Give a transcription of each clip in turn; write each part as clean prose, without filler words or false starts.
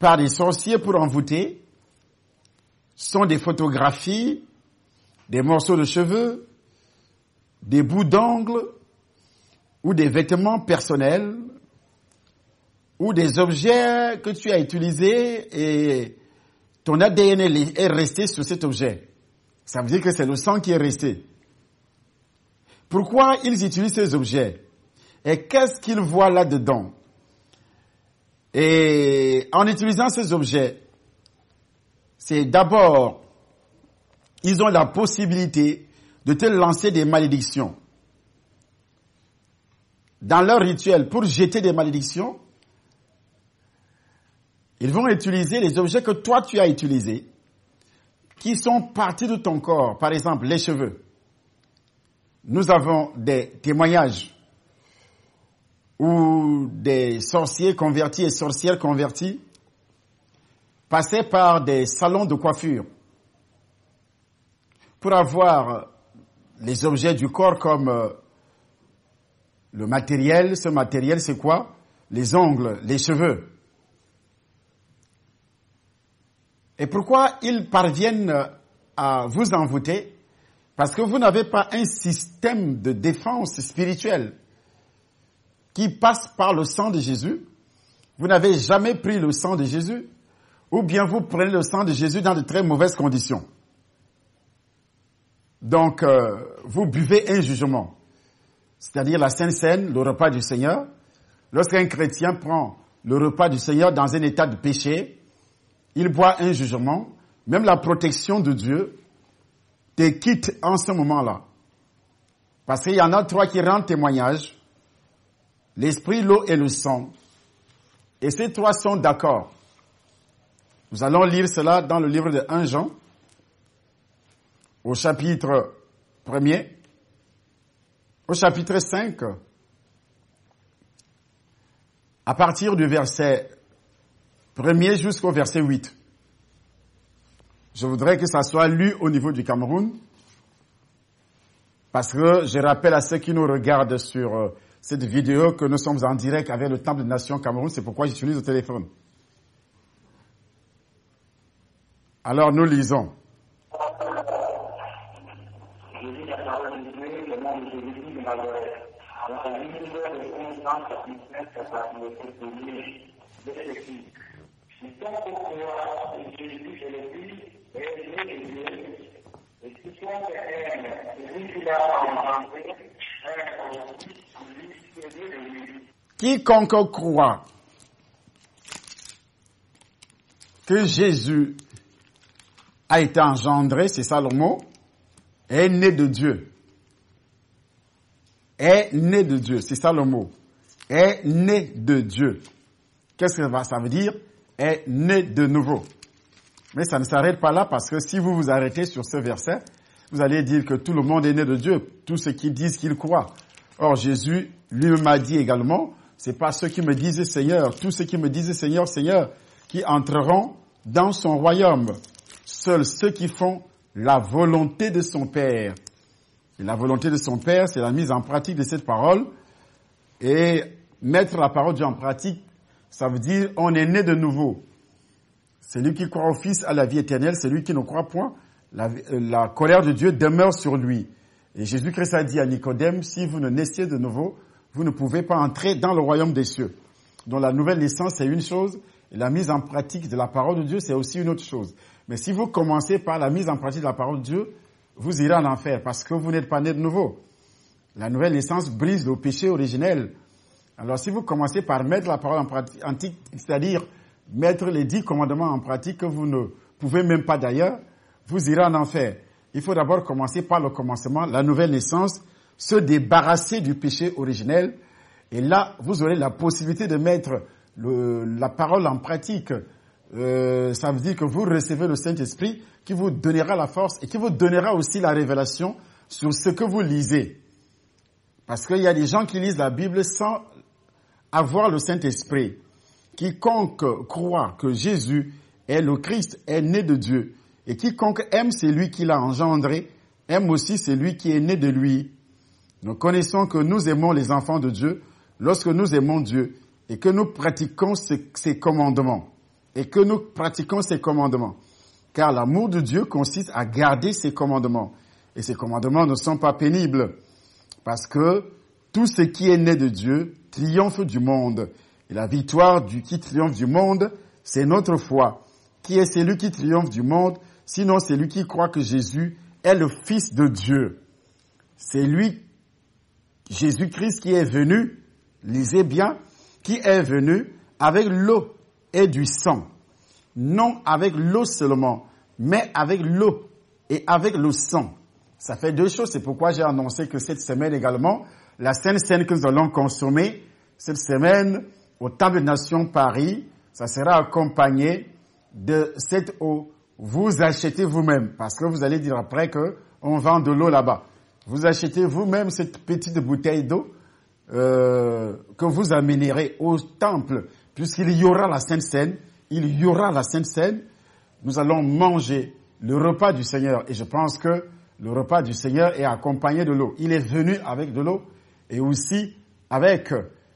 par des sorciers pour envoûter sont des photographies, des morceaux de cheveux, des bouts d'ongles ou des vêtements personnels ou des objets que tu as utilisés et ton ADN est resté sur cet objet. Ça veut dire que c'est le sang qui est resté. Pourquoi ils utilisent ces objets? Et qu'est-ce qu'ils voient là-dedans? Et en utilisant ces objets, c'est d'abord, ils ont la possibilité de te lancer des malédictions. Dans leur rituel, pour jeter des malédictions, ils vont utiliser les objets que toi tu as utilisés, qui sont partis de ton corps, par exemple les cheveux. Nous avons des témoignages où des sorciers convertis et sorcières converties passaient par des salons de coiffure pour avoir les objets du corps comme le matériel. Ce matériel, c'est quoi? Les ongles, les cheveux. Et pourquoi ils parviennent à vous envoûter? Parce que vous n'avez pas un système de défense spirituelle qui passe par le sang de Jésus. Vous n'avez jamais pris le sang de Jésus, ou bien vous prenez le sang de Jésus dans de très mauvaises conditions. Donc, vous buvez un jugement, c'est-à-dire la Sainte Seine, le repas du Seigneur. Lorsqu'un chrétien prend le repas du Seigneur dans un état de péché, il boit un jugement, même la protection de Dieu te quitte en ce moment-là. Parce qu'il y en a trois qui rendent témoignage, l'esprit, l'eau et le sang. Et ces trois sont d'accord. Nous allons lire cela dans le livre de 1 Jean, au chapitre 1er, au chapitre 5, à partir du verset 1er jusqu'au verset 8. Je voudrais que ça soit lu au niveau du Cameroun, parce que je rappelle à ceux qui nous regardent sur cette vidéo que nous sommes en direct avec le Temple des Nations Cameroun, c'est pourquoi j'utilise le téléphone. Alors nous lisons. Quiconque croit que Jésus a été engendré, c'est ça le mot, est né de Dieu. Est né de Dieu, c'est ça le mot. Est né de Dieu. Qu'est-ce que ça veut dire? Est né de nouveau. Mais ça ne s'arrête pas là, parce que si vous vous arrêtez sur ce verset, vous allez dire que tout le monde est né de Dieu, tous ceux qui disent qu'ils croient. Or, Jésus lui m'a dit également, c'est pas ceux qui me disent Seigneur, tous ceux qui me disent Seigneur, Seigneur, qui entreront dans son royaume. Seuls ceux qui font la volonté de son Père. Et la volonté de son Père, c'est la mise en pratique de cette parole. Et mettre la parole de Dieu en pratique, ça veut dire on est né de nouveau. Celui qui croit au Fils a la vie éternelle, celui qui ne croit point, la colère de Dieu demeure sur lui. Et Jésus-Christ a dit à Nicodème, si vous ne naissiez de nouveau, vous ne pouvez pas entrer dans le royaume des cieux. Donc la nouvelle naissance, c'est une chose, et la mise en pratique de la parole de Dieu, c'est aussi une autre chose. Mais si vous commencez par la mise en pratique de la parole de Dieu, vous irez en enfer, parce que vous n'êtes pas né de nouveau. La nouvelle naissance brise le péché originel. Alors si vous commencez par mettre la parole en pratique, c'est-à-dire mettre les 10 commandements en pratique que vous ne pouvez même pas d'ailleurs, vous irez en enfer. Il faut d'abord commencer par le commencement, la nouvelle naissance, se débarrasser du péché originel. Et là, vous aurez la possibilité de mettre la parole en pratique. Ça veut dire que vous recevez le Saint-Esprit qui vous donnera la force et qui vous donnera aussi la révélation sur ce que vous lisez. Parce qu'il y a des gens qui lisent la Bible sans avoir le Saint-Esprit. Quiconque croit que Jésus est le Christ, est né de Dieu. Et quiconque aime celui qui l'a engendré, aime aussi celui qui est né de lui. Nous connaissons que nous aimons les enfants de Dieu lorsque nous aimons Dieu et que nous pratiquons ses commandements. et que nous pratiquons ses commandements. Car l'amour de Dieu consiste à garder ses commandements. Et ces commandements ne sont pas pénibles, parce que tout ce qui est né de Dieu triomphe du monde. Et la victoire qui triomphe du monde, c'est notre foi. Qui est celui qui triomphe du monde, sinon celui qui croit que Jésus est le Fils de Dieu. C'est lui, Jésus-Christ, qui est venu, lisez bien, qui est venu avec l'eau et du sang. Non avec l'eau seulement, mais avec l'eau et avec le sang. Ça fait deux choses, c'est pourquoi j'ai annoncé que cette semaine également, la Sainte Seine que nous allons consommer, cette semaine, au Temple des Nations Paris, ça sera accompagné de cette eau. Vous achetez vous-même, parce que vous allez dire après que on vend de l'eau là-bas. Vous achetez vous-même cette petite bouteille d'eau que vous amènerez au temple, puisqu'il y aura la Sainte Seine. Il y aura la Sainte Seine. Nous allons manger le repas du Seigneur. Et je pense que le repas du Seigneur est accompagné de l'eau. Il est venu avec de l'eau et aussi avec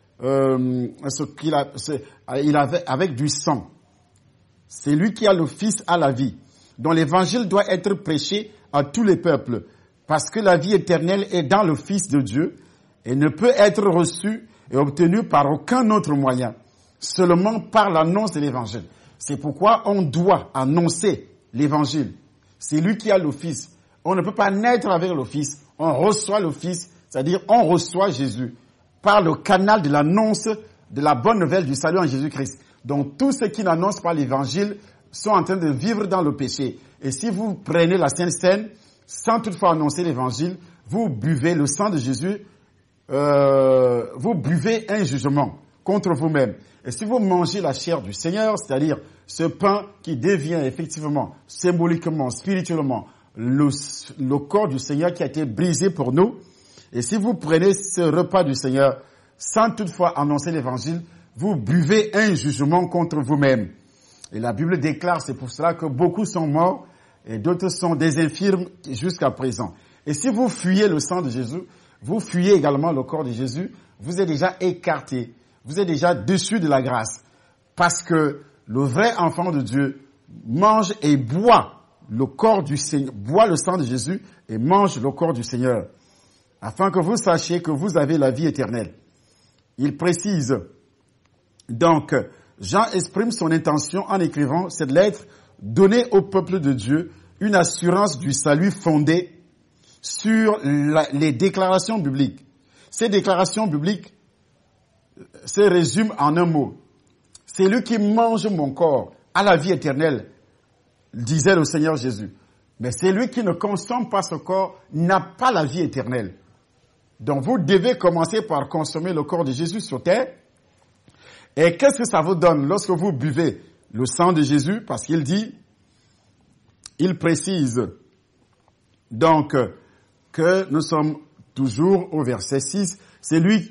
avec du sang. C'est lui qui a le Fils à la vie, dont l'évangile doit être prêché à tous les peuples, parce que la vie éternelle est dans le Fils de Dieu et ne peut être reçue et obtenue par aucun autre moyen, seulement par l'annonce de l'évangile. C'est pourquoi on doit annoncer l'évangile. C'est lui qui a le Fils. On ne peut pas naître avec le Fils. On reçoit le Fils, c'est-à-dire on reçoit Jésus par le canal de l'annonce de la bonne nouvelle du salut en Jésus-Christ. Donc tous ceux qui n'annoncent pas l'évangile sont en train de vivre dans le péché. Et si vous prenez la Sainte Seine sans toutefois annoncer l'évangile, vous buvez le sang de Jésus, vous buvez un jugement contre vous-même. Et si vous mangez la chair du Seigneur, c'est-à-dire ce pain qui devient effectivement, symboliquement, spirituellement, le corps du Seigneur qui a été brisé pour nous, et si vous prenez ce repas du Seigneur sans toutefois annoncer l'évangile, vous buvez un jugement contre vous-même. Et la Bible déclare, c'est pour cela que beaucoup sont morts et d'autres sont des infirmes jusqu'à présent. Et si vous fuyez le sang de Jésus, vous fuyez également le corps de Jésus, vous êtes déjà écarté, vous êtes déjà dessus de la grâce. Parce que le vrai enfant de Dieu mange et boit le corps du Seigneur, boit le sang de Jésus et mange le corps du Seigneur, afin que vous sachiez que vous avez la vie éternelle. Il précise, donc, Jean exprime son intention en écrivant cette lettre, donner au peuple de Dieu une assurance du salut fondée sur les déclarations bibliques. Ces déclarations bibliques se résument en un mot. C'est lui qui mange mon corps à la vie éternelle, disait le Seigneur Jésus. Mais c'est lui qui ne consomme pas ce corps n'a pas la vie éternelle. Donc vous devez commencer par consommer le corps de Jésus sur terre. Et qu'est-ce que ça vous donne lorsque vous buvez le sang de Jésus? Parce qu'il dit, il précise donc que nous sommes toujours au verset 6. C'est lui,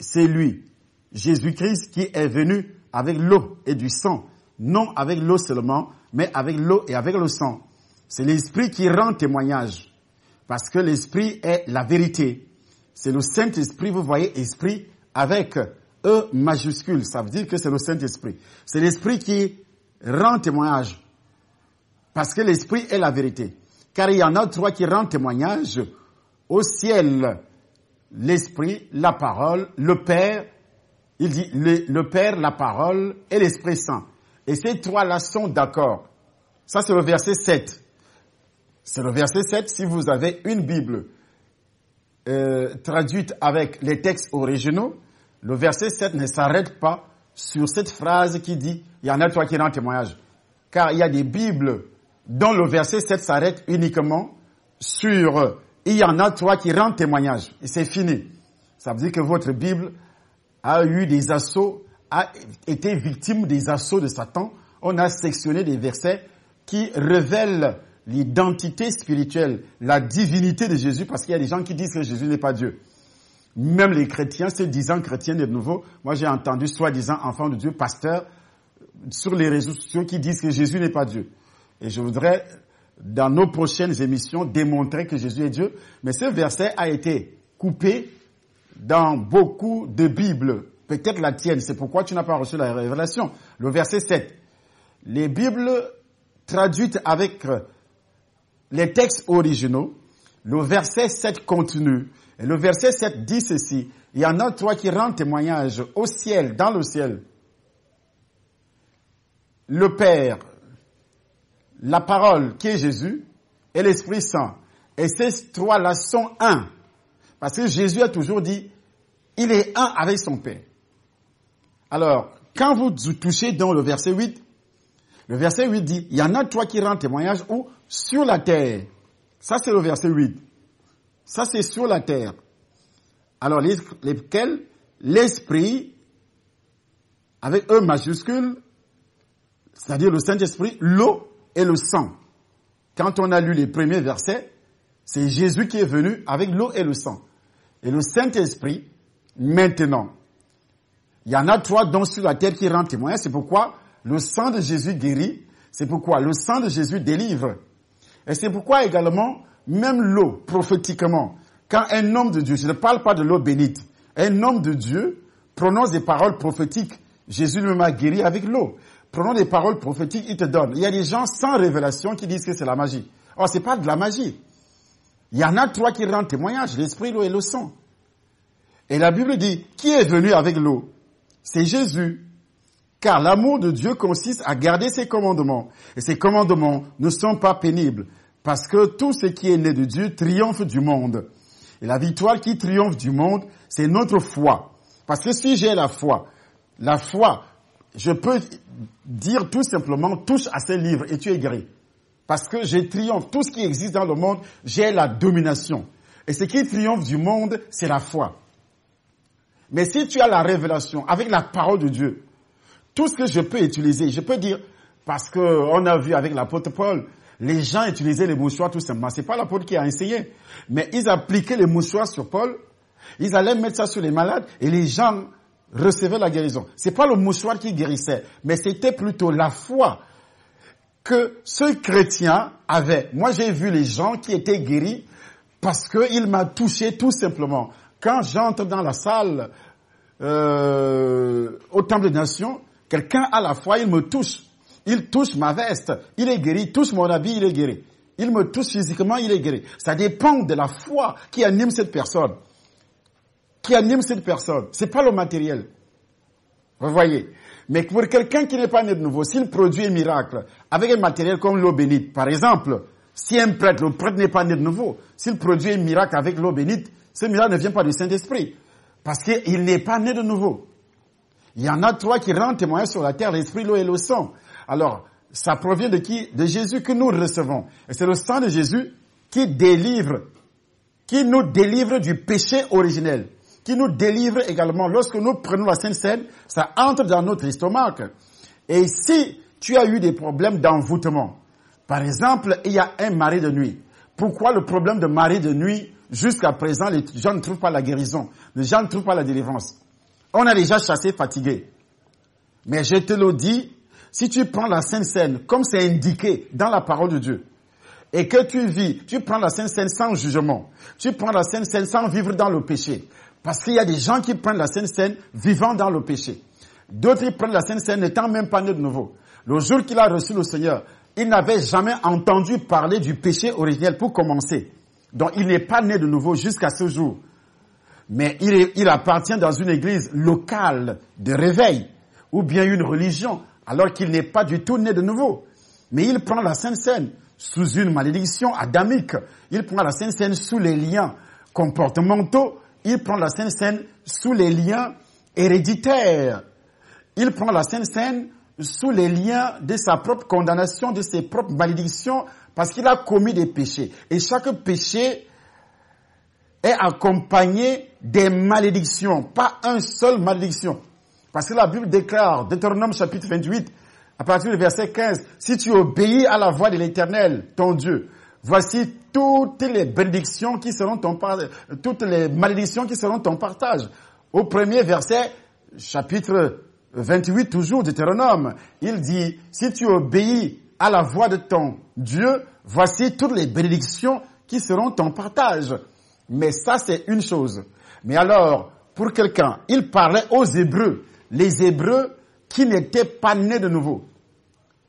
Jésus-Christ, qui est venu avec l'eau et du sang. Non avec l'eau seulement, mais avec l'eau et avec le sang. C'est l'Esprit qui rend témoignage. Parce que l'Esprit est la vérité. C'est le Saint-Esprit, vous voyez, Esprit avec E majuscule, ça veut dire que c'est le Saint-Esprit. C'est l'Esprit qui rend témoignage. Parce que l'Esprit est la vérité. Car il y en a trois qui rendent témoignage au ciel. L'Esprit, la parole, le Père, il dit le Père, la parole et l'Esprit Saint. Et ces trois-là sont d'accord. Ça, c'est le verset 7. C'est le verset 7. Si vous avez une Bible traduite avec les textes originaux, le verset 7 ne s'arrête pas sur cette phrase qui dit « Il y en a trois qui rendent témoignage ». Car il y a des Bibles dont le verset 7 s'arrête uniquement sur « Il y en a trois qui rendent témoignage ». Et c'est fini. Ça veut dire que votre Bible a eu des assauts, a été victime des assauts de Satan. On a sectionné des versets qui révèlent l'identité spirituelle, la divinité de Jésus, parce qu'il y a des gens qui disent que Jésus n'est pas Dieu. Même les chrétiens, se disant chrétiens de nouveau, moi j'ai entendu soi-disant enfants de Dieu, pasteurs, sur les réseaux sociaux qui disent que Jésus n'est pas Dieu. Et je voudrais, dans nos prochaines émissions, démontrer que Jésus est Dieu. Mais ce verset a été coupé dans beaucoup de Bibles, peut-être la tienne, c'est pourquoi tu n'as pas reçu la révélation. Le verset 7. les Bibles traduites avec les textes originaux, le verset 7 continue. Et le verset 7 dit ceci. Il y en a 3 qui rendent témoignage au ciel, dans le ciel. Le Père, la parole qui est Jésus et l'Esprit Saint. Et ces 3-là sont un. Parce que Jésus a toujours dit, il est un avec son Père. Alors, quand vous touchez dans le verset 8 dit, il y en a 3 qui rendent témoignage où sur la terre. Ça, c'est le verset 8. Ça, c'est sur la terre. Alors, lesquels? L'Esprit, avec E majuscule, c'est-à-dire le Saint-Esprit, l'eau et le sang. Quand on a lu les premiers versets, c'est Jésus qui est venu avec l'eau et le sang. Et le Saint-Esprit, maintenant. Il y en a 3 dont sur la terre qui rendent témoignage. C'est pourquoi le sang de Jésus guérit. C'est pourquoi le sang de Jésus délivre. Et c'est pourquoi également, même l'eau, prophétiquement, quand un homme de Dieu, je ne parle pas de l'eau bénite, un homme de Dieu prononce des paroles prophétiques. Jésus lui-même a guéri avec l'eau. Prenons des paroles prophétiques, il te donne. Il y a des gens sans révélation qui disent que c'est la magie. Or, c'est pas de la magie. Il y en a 3 qui rendent témoignage, l'esprit, l'eau et le sang. Et la Bible dit, qui est venu avec l'eau? C'est Jésus. Car l'amour de Dieu consiste à garder ses commandements. Et ses commandements ne sont pas pénibles. Parce que tout ce qui est né de Dieu triomphe du monde. Et la victoire qui triomphe du monde, c'est notre foi. Parce que si j'ai la foi, je peux dire tout simplement, touche à ces livres et tu es guéri. Parce que je triomphe. Tout ce qui existe dans le monde, j'ai la domination. Et ce qui triomphe du monde, c'est la foi. Mais si tu as la révélation avec la parole de Dieu, tout ce que je peux utiliser, je peux dire, parce que on a vu avec l'apôtre Paul, les gens utilisaient les mouchoirs tout simplement. C'est pas l'apôtre qui a enseigné, mais ils appliquaient les mouchoirs sur Paul, ils allaient mettre ça sur les malades et les gens recevaient la guérison. C'est pas le mouchoir qui guérissait, mais c'était plutôt la foi que ce chrétien avait. Moi, j'ai vu les gens qui étaient guéris parce qu'il m'a touché tout simplement. Quand j'entre dans la salle au Temple des Nations, quelqu'un a la foi, il me touche. Il touche ma veste, il est guéri. Il touche mon habit, il est guéri. Il me touche physiquement, il est guéri. Ça dépend de la foi qui anime cette personne. C'est pas le matériel. Vous voyez. Mais pour quelqu'un qui n'est pas né de nouveau, s'il produit un miracle avec un matériel comme l'eau bénite, par exemple, si un prêtre, le prêtre n'est pas né de nouveau, s'il produit un miracle avec l'eau bénite, ce miracle ne vient pas du Saint-Esprit. Parce qu'il n'est pas né de nouveau. Il y en a 3 qui rendent témoignage sur la terre, l'esprit, l'eau et le sang. Alors, ça provient de qui? De Jésus que nous recevons. Et c'est le sang de Jésus qui nous délivre du péché originel. Qui nous délivre également. Lorsque nous prenons la Sainte Seine, ça entre dans notre estomac. Et si tu as eu des problèmes d'envoûtement, par exemple, il y a un mari de nuit. Pourquoi le problème de mari de nuit, jusqu'à présent, les gens ne trouvent pas la guérison, les gens ne trouvent pas la délivrance? On a déjà chassé fatigué. Mais je te le dis, si tu prends la Sainte Seine, comme c'est indiqué dans la parole de Dieu, et que tu prends la Sainte Seine sans jugement, tu prends la Sainte Seine sans vivre dans le péché, parce qu'il y a des gens qui prennent la Sainte Seine vivant dans le péché. D'autres, ils prennent la Sainte Seine n'étant même pas nés de nouveau. Le jour qu'il a reçu le Seigneur, il n'avait jamais entendu parler du péché originel pour commencer. Donc, il n'est pas né de nouveau jusqu'à ce jour. Mais il appartient dans une église locale de réveil, ou bien une religion, alors qu'il n'est pas du tout né de nouveau. Mais il prend la Sainte Seine sous une malédiction adamique. Il prend la Sainte Seine sous les liens comportementaux. Il prend la Sainte Seine sous les liens héréditaires. Il prend la Sainte Seine sous les liens de sa propre condamnation, de ses propres malédictions, parce qu'il a commis des péchés. Et chaque péché est accompagné des malédictions, pas un seul malédiction. Parce que la Bible déclare, Deutéronome chapitre 28, à partir du verset 15, si tu obéis à la voix de l'Éternel, ton Dieu, voici toutes les bénédictions qui seront ton partage, toutes les malédictions qui seront ton partage. Au premier verset, chapitre 28, toujours Deutéronome, il dit, si tu obéis à la voix de ton Dieu, voici toutes les bénédictions qui seront ton partage. Mais ça, c'est une chose. Mais alors, pour quelqu'un, il parlait aux Hébreux, les Hébreux qui n'étaient pas nés de nouveau.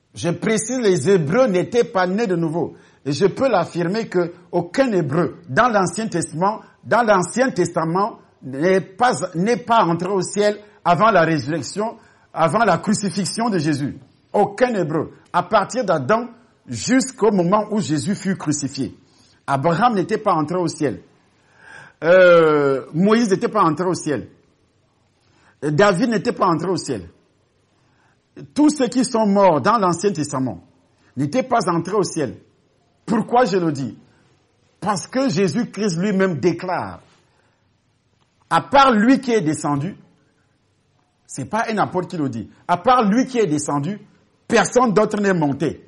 Je précise, les Hébreux n'étaient pas nés de nouveau. Et je peux l'affirmer que aucun Hébreu dans l'Ancien Testament n'est pas entré au ciel avant la résurrection, avant la crucifixion de Jésus. Aucun Hébreu. À partir d'Adam jusqu'au moment où Jésus fut crucifié. Abraham n'était pas entré au ciel. Moïse n'était pas entré au ciel. David n'était pas entré au ciel. Tous ceux qui sont morts dans l'Ancien Testament n'étaient pas entrés au ciel. Pourquoi je le dis? Parce que Jésus-Christ lui-même déclare, à part lui qui est descendu, c'est pas un apôtre qui le dit, à part lui qui est descendu, personne d'autre n'est monté.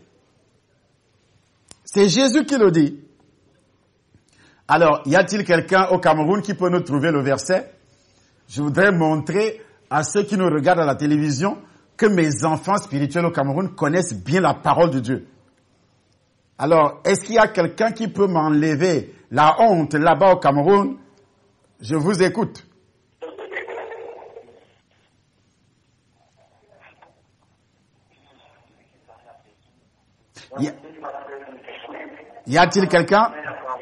C'est Jésus qui le dit. Alors, y a-t-il quelqu'un au Cameroun qui peut nous trouver le verset? Je voudrais montrer à ceux qui nous regardent à la télévision que mes enfants spirituels au Cameroun connaissent bien la parole de Dieu. Alors, est-ce qu'il y a quelqu'un qui peut m'enlever la honte là-bas au Cameroun? Je vous écoute. Y a-t-il quelqu'un?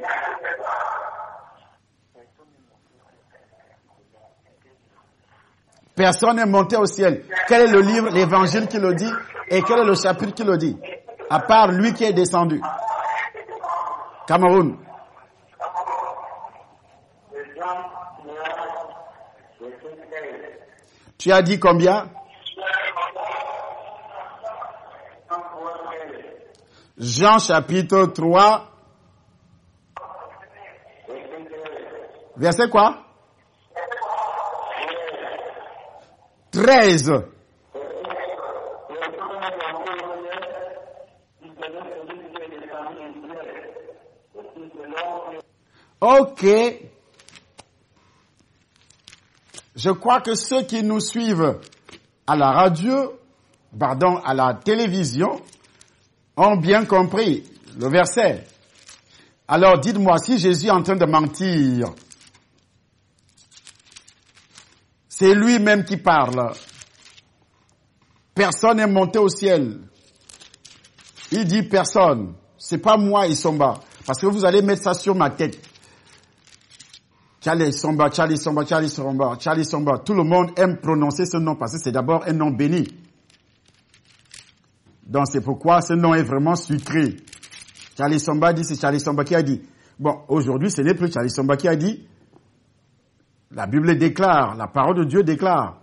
Personne n'est monté au ciel. Quel est le livre, l'évangile qui le dit? Et quel est le chapitre qui le dit? À part lui qui est descendu. Cameroun. Tu as dit combien? Jean chapitre 3. Verset quoi? 13. Ok. Je crois que ceux qui nous suivent à la radio, à la télévision, ont bien compris le verset. Alors dites-moi, si Jésus est en train de mentir, c'est lui-même qui parle. Personne n'est monté au ciel. Il dit personne. C'est pas moi, Isomba. Parce que vous allez mettre ça sur ma tête. Charlie Somba. Tout le monde aime prononcer ce nom parce que c'est d'abord un nom béni. Donc c'est pourquoi ce nom est vraiment sucré. Charlie Somba dit, c'est Charlie Somba qui a dit. Bon, aujourd'hui, ce n'est plus Charlie Somba qui a dit. La Bible déclare, la parole de Dieu déclare.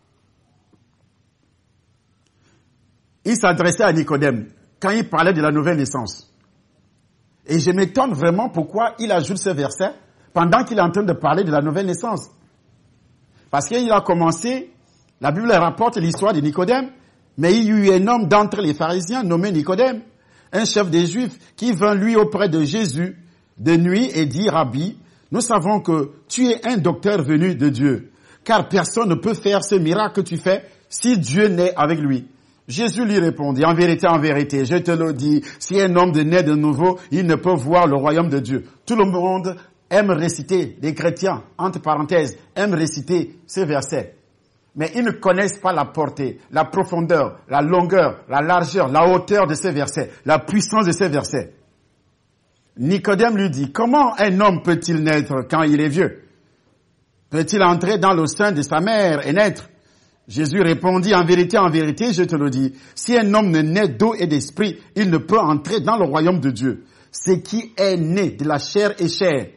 Il s'adressait à Nicodème quand il parlait de la nouvelle naissance. Et je m'étonne vraiment pourquoi il ajoute ce verset pendant qu'il est en train de parler de la nouvelle naissance. Parce qu'il a commencé, la Bible rapporte l'histoire de Nicodème, mais il y eut un homme d'entre les pharisiens nommé Nicodème, un chef des Juifs, qui vint lui auprès de Jésus de nuit et dit, Rabbi, nous savons que tu es un docteur venu de Dieu, car personne ne peut faire ce miracle que tu fais si Dieu n'est avec lui. Jésus lui répondit, en vérité, je te le dis, si un homme né de nouveau, il ne peut voir le royaume de Dieu. Tout le monde aime réciter, les chrétiens, entre parenthèses, aiment réciter ces versets. Mais ils ne connaissent pas la portée, la profondeur, la longueur, la largeur, la hauteur de ces versets, la puissance de ces versets. Nicodème lui dit, comment un homme peut-il naître quand il est vieux? Peut-il entrer dans le sein de sa mère et naître? Jésus répondit, en vérité, je te le dis, si un homme ne naît d'eau et d'esprit, il ne peut entrer dans le royaume de Dieu. Ce qui est né de la chair est chair,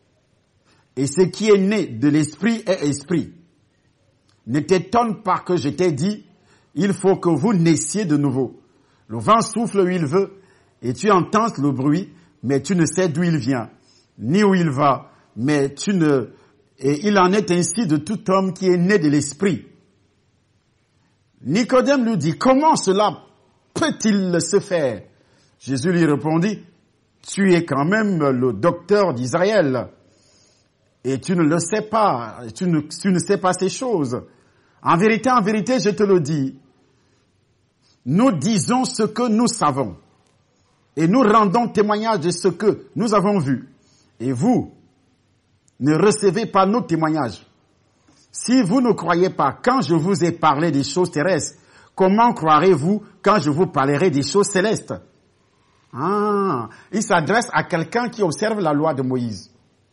et ce qui est né de l'esprit est esprit. Ne t'étonne pas que je t'ai dit, il faut que vous naissiez de nouveau. Le vent souffle où il veut, et tu entends le bruit, mais tu ne sais d'où il vient, ni où il va, mais et il en est ainsi de tout homme qui est né de l'esprit. Nicodème lui dit, comment cela peut-il se faire? Jésus lui répondit, tu es quand même le docteur d'Israël, et tu ne le sais pas, tu ne sais pas ces choses. En vérité, je te le dis, nous disons ce que nous savons, et nous rendons témoignage de ce que nous avons vu, et vous ne recevez pas nos témoignages. Si vous ne croyez pas, quand je vous ai parlé des choses terrestres, comment croirez-vous quand je vous parlerai des choses célestes? Il s'adresse à quelqu'un qui observe la loi de Moïse.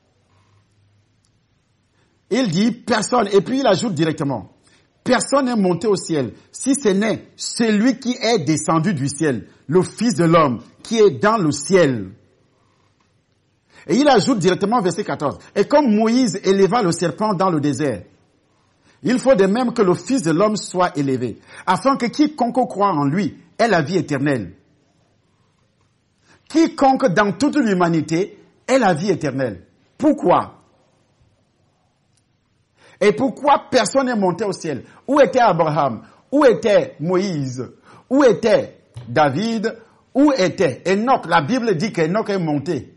Il dit personne, et puis il ajoute directement, personne n'est monté au ciel, si ce n'est celui qui est descendu du ciel, le Fils de l'homme, qui est dans le ciel. Et il ajoute directement verset 14, et comme Moïse éleva le serpent dans le désert, il faut de même que le Fils de l'homme soit élevé, afin que quiconque croit en lui ait la vie éternelle. Quiconque dans toute l'humanité ait la vie éternelle. Pourquoi? Et pourquoi personne n'est monté au ciel? Où était Abraham? Où était Moïse? Où était David? Où était Enoch? La Bible dit qu'Enoch est monté.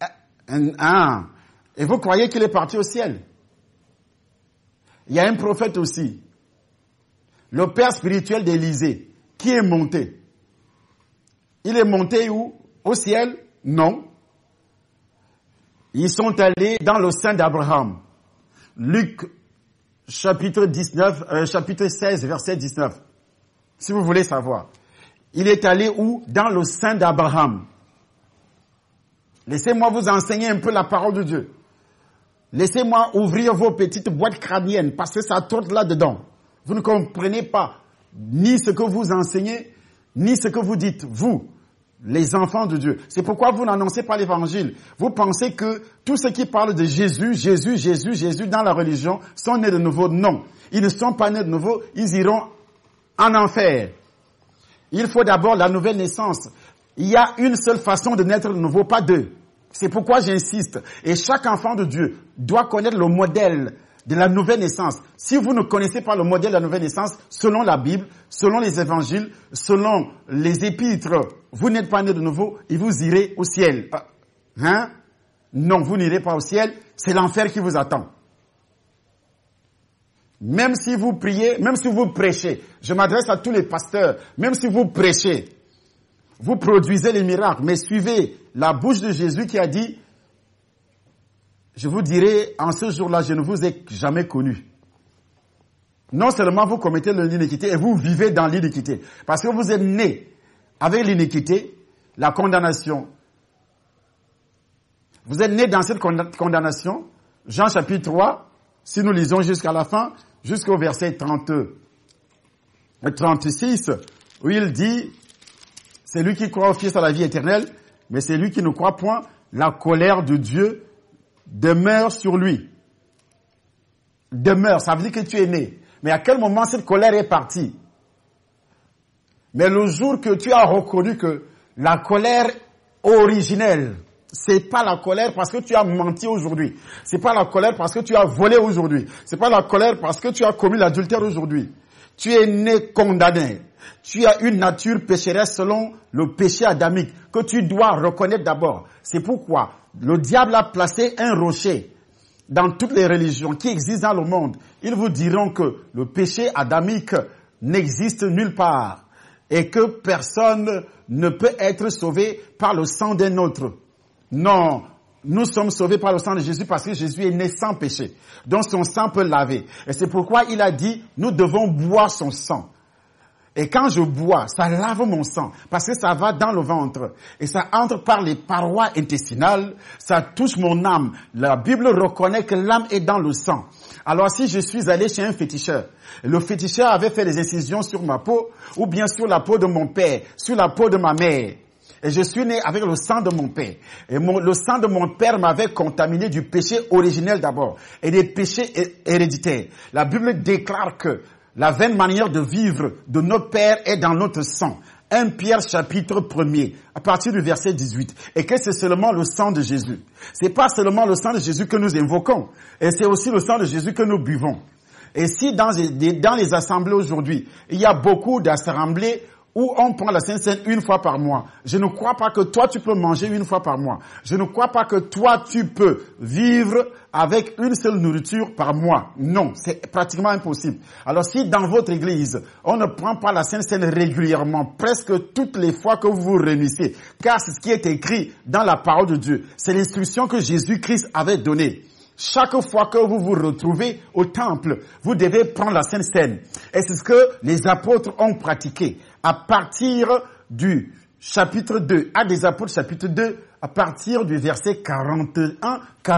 Et vous croyez qu'il est parti au ciel? Il y a un prophète aussi, le père spirituel d'Élisée, qui est monté. Il est monté où? Au ciel? Non. Ils sont allés dans le sein d'Abraham. Luc chapitre 16, verset 19. Si vous voulez savoir. Il est allé où? Dans le sein d'Abraham. Laissez-moi vous enseigner un peu la parole de Dieu. Laissez-moi ouvrir vos petites boîtes crâniennes parce que ça trotte là-dedans. Vous ne comprenez pas ni ce que vous enseignez, ni ce que vous dites, vous, les enfants de Dieu. C'est pourquoi vous n'annoncez pas l'évangile. Vous pensez que tous ceux qui parlent de Jésus dans la religion sont nés de nouveau. Non. Ils ne sont pas nés de nouveau. Ils iront en enfer. Il faut d'abord la nouvelle naissance. Il y a une seule façon de naître de nouveau, pas deux. C'est pourquoi j'insiste. Et chaque enfant de Dieu doit connaître le modèle de la nouvelle naissance. Si vous ne connaissez pas le modèle de la nouvelle naissance, selon la Bible, selon les évangiles, selon les épîtres, vous n'êtes pas né de nouveau et vous irez au ciel. Non, vous n'irez pas au ciel, c'est l'enfer qui vous attend. Même si vous priez, même si vous prêchez, je m'adresse à tous les pasteurs, même si vous prêchez, vous produisez les miracles, mais suivez la bouche de Jésus qui a dit, je vous dirai, en ce jour-là, je ne vous ai jamais connu. Non seulement vous commettez l'iniquité et vous vivez dans l'iniquité, parce que vous êtes nés avec l'iniquité, la condamnation. Vous êtes nés dans cette condamnation. Jean chapitre 3, si nous lisons jusqu'à la fin, jusqu'au verset 36, où il dit, c'est lui qui croit au Fils à la vie éternelle, mais c'est lui qui ne croit point, la colère de Dieu demeure sur lui. Demeure, ça veut dire que tu es né. Mais à quel moment cette colère est partie? Mais le jour que tu as reconnu que la colère originelle, c'est pas la colère parce que tu as menti aujourd'hui. C'est pas la colère parce que tu as volé aujourd'hui. C'est pas la colère parce que tu as commis l'adultère aujourd'hui. Tu es né condamné. Tu as une nature pécheresse selon le péché adamique que tu dois reconnaître d'abord. C'est pourquoi le diable a placé un rocher dans toutes les religions qui existent dans le monde. Ils vous diront que le péché adamique n'existe nulle part et que personne ne peut être sauvé par le sang d'un autre. Non, nous sommes sauvés par le sang de Jésus parce que Jésus est né sans péché. Donc son sang peut laver. Et c'est pourquoi il a dit, nous devons boire son sang. Et quand je bois, ça lave mon sang, parce que ça va dans le ventre, et ça entre par les parois intestinales, ça touche mon âme. La Bible reconnaît que l'âme est dans le sang. Alors si je suis allé chez un féticheur, le féticheur avait fait des incisions sur ma peau, ou bien sur la peau de mon père, sur la peau de ma mère, et je suis né avec le sang de mon père. Et le sang de mon père m'avait contaminé du péché originel d'abord, et des péchés héréditaires. La Bible déclare que la vaine manière de vivre de nos pères est dans notre sang. 1 Pierre chapitre 1er, à partir du verset 18. Et que c'est seulement le sang de Jésus. C'est pas seulement le sang de Jésus que nous invoquons. Et c'est aussi le sang de Jésus que nous buvons. Et si dans les assemblées aujourd'hui, il y a beaucoup d'assemblées où on prend la Sainte Seine une fois par mois. Je ne crois pas que toi tu peux manger une fois par mois. Je ne crois pas que toi tu peux vivre avec une seule nourriture par mois. Non, c'est pratiquement impossible. Alors si dans votre église, on ne prend pas la Sainte Seine régulièrement, presque toutes les fois que vous vous réunissez, car c'est ce qui est écrit dans la parole de Dieu. C'est l'instruction que Jésus-Christ avait donnée. Chaque fois que vous vous retrouvez au temple, vous devez prendre la Sainte Seine. Et c'est ce que les apôtres ont pratiqué. À partir du chapitre 2, Actes des apôtres chapitre 2, à partir du verset 41,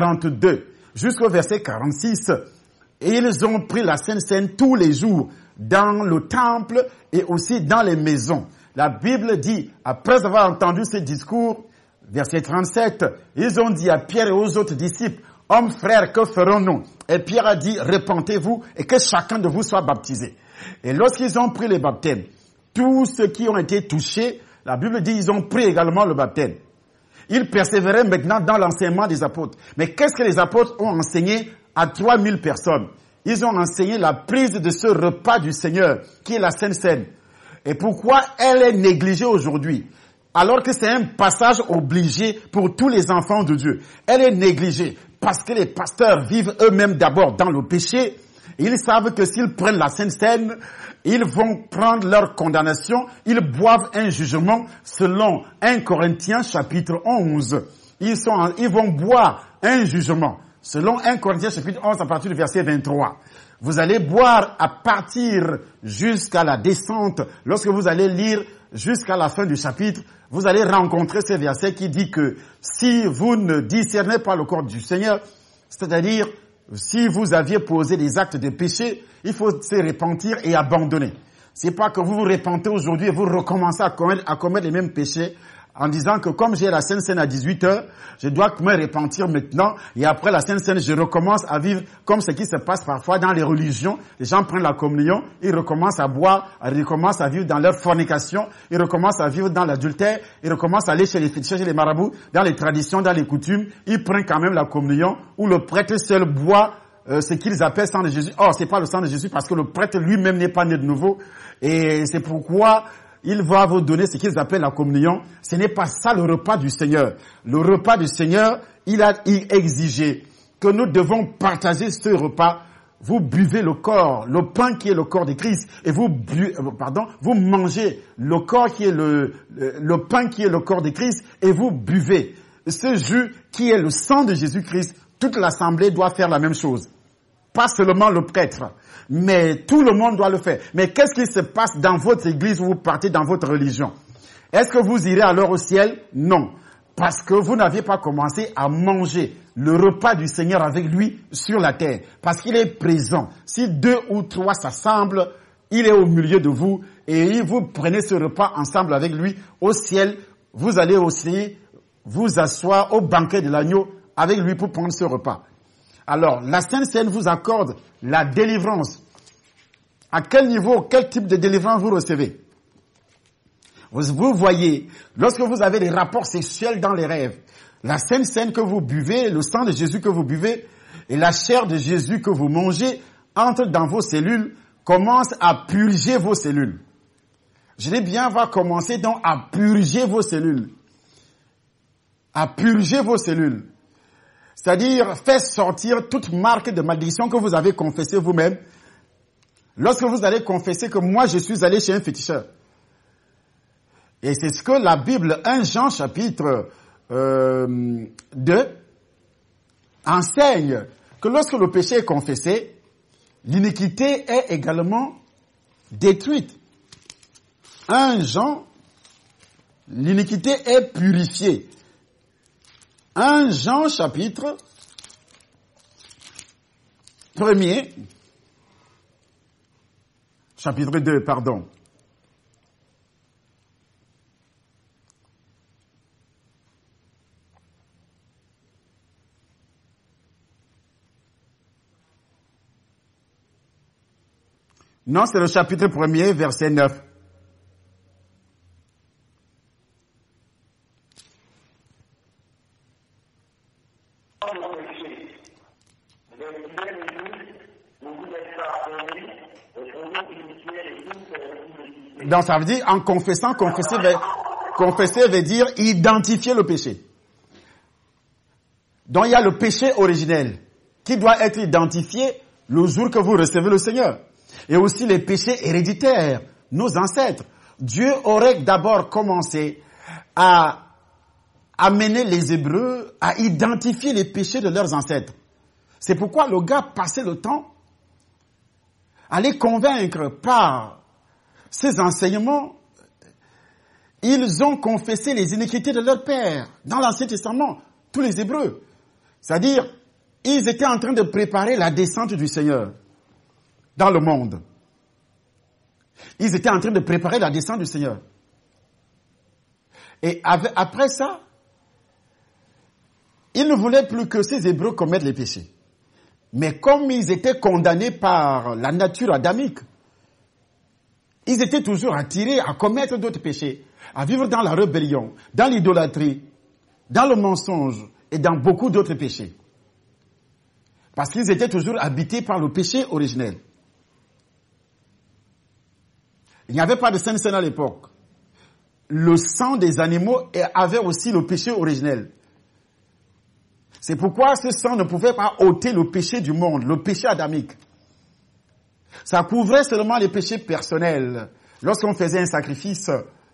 42, jusqu'au verset 46, et ils ont pris la Sainte Seine tous les jours dans le temple et aussi dans les maisons. La Bible dit, après avoir entendu ce discours, verset 37, ils ont dit à Pierre et aux autres disciples, « Hommes, frères, que ferons-nous » Et Pierre a dit, « Repentez-vous et que chacun de vous soit baptisé. » Et lorsqu'ils ont pris le baptême, tous ceux qui ont été touchés, la Bible dit, ils ont pris également le baptême. Ils persévéraient maintenant dans l'enseignement des apôtres. Mais qu'est-ce que les apôtres ont enseigné à 3000 personnes? Ils ont enseigné la prise de ce repas du Seigneur, qui est la Sainte Seine. Et pourquoi elle est négligée aujourd'hui? Alors que c'est un passage obligé pour tous les enfants de Dieu. Elle est négligée parce que les pasteurs vivent eux-mêmes d'abord dans le péché. Ils savent que s'ils prennent la Sainte Seine, ils vont prendre leur condamnation. Ils boivent un jugement selon 1 Corinthiens chapitre 11. Ils vont boire un jugement selon 1 Corinthiens chapitre 11 à partir du verset 23. Vous allez boire à partir jusqu'à la descente. Lorsque vous allez lire jusqu'à la fin du chapitre, vous allez rencontrer ce verset qui dit que si vous ne discernez pas le corps du Seigneur, c'est-à-dire si vous aviez posé des actes de péché, il faut se repentir et abandonner. C'est pas que vous vous repentez aujourd'hui et vous recommencez à commettre les mêmes péchés en disant que comme j'ai la Sainte Seine à 18h, je dois me repentir maintenant et après la Sainte Seine, je recommence à vivre comme ce qui se passe parfois dans les religions. Les gens prennent la communion, ils recommencent à boire, ils recommencent à vivre dans leur fornication, ils recommencent à vivre dans l'adultère, ils recommencent à aller chez les marabouts, dans les traditions, dans les coutumes. Ils prennent quand même la communion où le prêtre seul boit ce qu'ils appellent sang de Jésus. Or, c'est pas le sang de Jésus parce que le prêtre lui-même n'est pas né de nouveau. Et c'est pourquoi il va vous donner ce qu'ils appellent la communion. Ce n'est pas ça le repas du Seigneur. Le repas du Seigneur, il a exigé que nous devons partager ce repas. Vous buvez le corps, le pain qui est le corps de Christ, et vous mangez le corps qui est le pain qui est le corps de Christ, et vous buvez ce jus qui est le sang de Jésus-Christ. Toute l'assemblée doit faire la même chose. Pas seulement le prêtre, mais tout le monde doit le faire. Mais qu'est-ce qui se passe dans votre église où vous partez dans votre religion? Est-ce que vous irez alors au ciel? Non. Parce que vous n'aviez pas commencé à manger le repas du Seigneur avec lui sur la terre. Parce qu'il est présent. Si 2 ou 3 s'assemblent, il est au milieu de vous et vous prenez ce repas ensemble avec lui au ciel. Vous allez aussi vous asseoir au banquet de l'agneau avec lui pour prendre ce repas. Alors, la Sainte Seine vous accorde la délivrance. À quel niveau, quel type de délivrance vous recevez? Vous voyez, lorsque vous avez des rapports sexuels dans les rêves, la Sainte Seine que vous buvez, le sang de Jésus que vous buvez et la chair de Jésus que vous mangez entrent dans vos cellules, commencent à purger vos cellules. Je dis bien, va commencer donc à purger vos cellules. À purger vos cellules. C'est-à-dire, faire sortir toute marque de malédiction que vous avez confessée vous-même. Lorsque vous allez confesser que moi, je suis allé chez un féticheur. Et c'est ce que la Bible, 1 Jean chapitre 2, enseigne que lorsque le péché est confessé, l'iniquité est également détruite. 1 Jean, l'iniquité est purifiée. 1 Jean chapitre 1er, chapitre 2, pardon. Non, c'est le chapitre 1er, verset 9. Donc ça veut dire, en confessant, confesser veut dire identifier le péché. Donc il y a le péché originel qui doit être identifié le jour que vous recevez le Seigneur. Et aussi les péchés héréditaires, nos ancêtres. Dieu aurait d'abord commencé à amener les Hébreux à identifier les péchés de leurs ancêtres. C'est pourquoi le gars passait le temps à les convaincre par ses enseignements. Ils ont confessé les iniquités de leur père dans l'Ancien Testament, tous les Hébreux. C'est-à-dire, ils étaient en train de préparer la descente du Seigneur dans le monde. Ils étaient en train de préparer la descente du Seigneur. Et après ça, ils ne voulaient plus que ces Hébreux commettent les péchés. Mais comme ils étaient condamnés par la nature adamique, ils étaient toujours attirés à commettre d'autres péchés, à vivre dans la rébellion, dans l'idolâtrie, dans le mensonge et dans beaucoup d'autres péchés. Parce qu'ils étaient toujours habités par le péché originel. Il n'y avait pas de Saint-Seine à l'époque. Le sang des animaux avait aussi le péché originel. C'est pourquoi ce sang ne pouvait pas ôter le péché du monde, le péché adamique. Ça couvrait seulement les péchés personnels. Lorsqu'on faisait un sacrifice,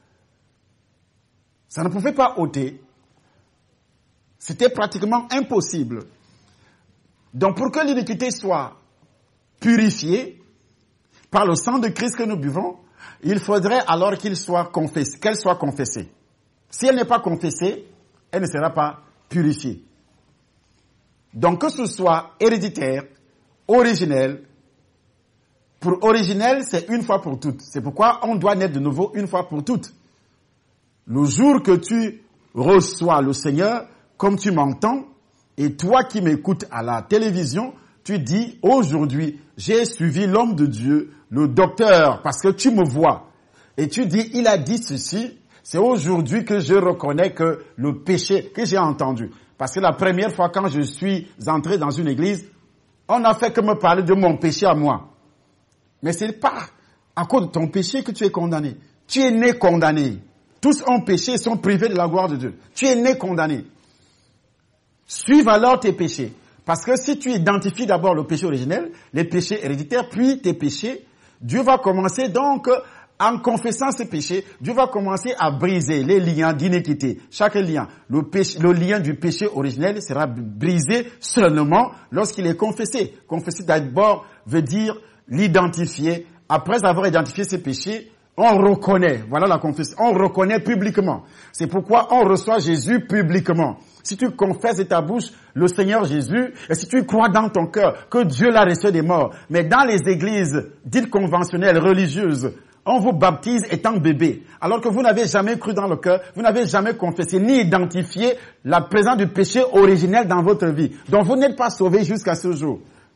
ça ne pouvait pas ôter. C'était pratiquement impossible. Donc pour que l'iniquité soit purifiée par le sang de Christ que nous buvons, il faudrait alors qu'elle soit confessée. Si elle n'est pas confessée, elle ne sera pas purifiée. Donc que ce soit héréditaire, originel, pour originel, c'est une fois pour toutes. C'est pourquoi on doit naître de nouveau une fois pour toutes. Le jour que tu reçois le Seigneur, comme tu m'entends, et toi qui m'écoutes à la télévision, tu dis, aujourd'hui, j'ai suivi l'homme de Dieu, le docteur, parce que tu me vois. Et tu dis, il a dit ceci, c'est aujourd'hui que je reconnais que le péché que j'ai entendu. Parce que la première fois quand je suis entré dans une église, on n'a fait que me parler de mon péché à moi. Mais c'est pas à cause de ton péché que tu es condamné. Tu es né condamné. Tous ont péché et sont privés de la gloire de Dieu. Tu es né condamné. Suive alors tes péchés. Parce que si tu identifies d'abord le péché originel, les péchés héréditaires, puis tes péchés, Dieu va commencer donc, en confessant ces péchés, Dieu va commencer à briser les liens d'iniquité. Chaque lien, le lien du péché originel sera brisé seulement lorsqu'il est confessé. Confesser d'abord veut dire l'identifier. Après avoir identifié ses péchés, on reconnaît. Voilà la confession. On reconnaît publiquement. C'est pourquoi on reçoit Jésus publiquement. Si tu confesses de ta bouche le Seigneur Jésus, et si tu crois dans ton cœur que Dieu l'a ressuscité des morts, mais dans les églises dites conventionnelles, religieuses, on vous baptise étant bébé, alors que vous n'avez jamais cru dans le cœur, vous n'avez jamais confessé ni identifié la présence du péché originel dans votre vie. Donc vous n'êtes pas sauvé jusqu'à ce jour.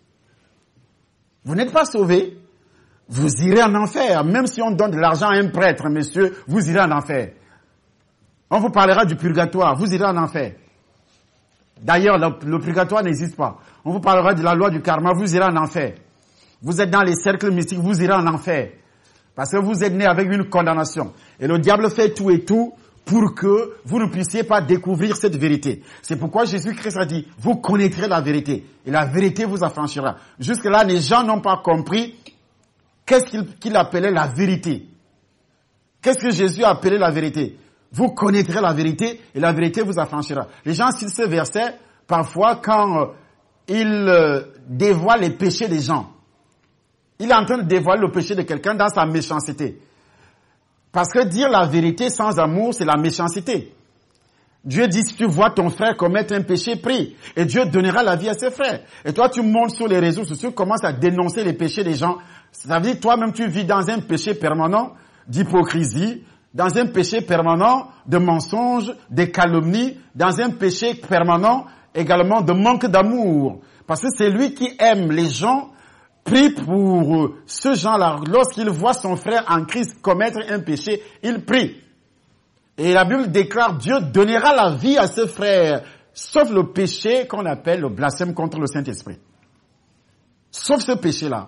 Vous n'êtes pas sauvé, vous irez en enfer. Même si on donne de l'argent à un prêtre, monsieur, vous irez en enfer. On vous parlera du purgatoire, vous irez en enfer. D'ailleurs, le purgatoire n'existe pas. On vous parlera de la loi du karma, vous irez en enfer. Vous êtes dans les cercles mystiques, vous irez en enfer. Parce que vous êtes né avec une condamnation. Et le diable fait tout et tout pour que vous ne puissiez pas découvrir cette vérité. C'est pourquoi Jésus-Christ a dit, vous connaîtrez la vérité. Et la vérité vous affranchira. Jusque-là, les gens n'ont pas compris qu'est-ce qu'il appelait la vérité. Qu'est-ce que Jésus a appelé la vérité? Vous connaîtrez la vérité et la vérité vous affranchira. Les gens citent ce verset parfois quand ils dévoilent les péchés des gens. Il est en train de dévoiler le péché de quelqu'un dans sa méchanceté. Parce que dire la vérité sans amour, c'est la méchanceté. Dieu dit, si tu vois ton frère commettre un péché, prie. Et Dieu donnera la vie à ses frères. Et toi, tu montes sur les réseaux sociaux, commences à dénoncer les péchés des gens. Ça veut dire, toi-même, tu vis dans un péché permanent d'hypocrisie, dans un péché permanent de mensonge, de calomnie, dans un péché permanent également de manque d'amour. Parce que c'est lui qui aime les gens, prie pour ce gens-là. Lorsqu'il voit son frère en Christ commettre un péché, il prie. Et la Bible déclare, Dieu donnera la vie à ce frère, sauf le péché qu'on appelle le blasphème contre le Saint-Esprit. Sauf ce péché-là.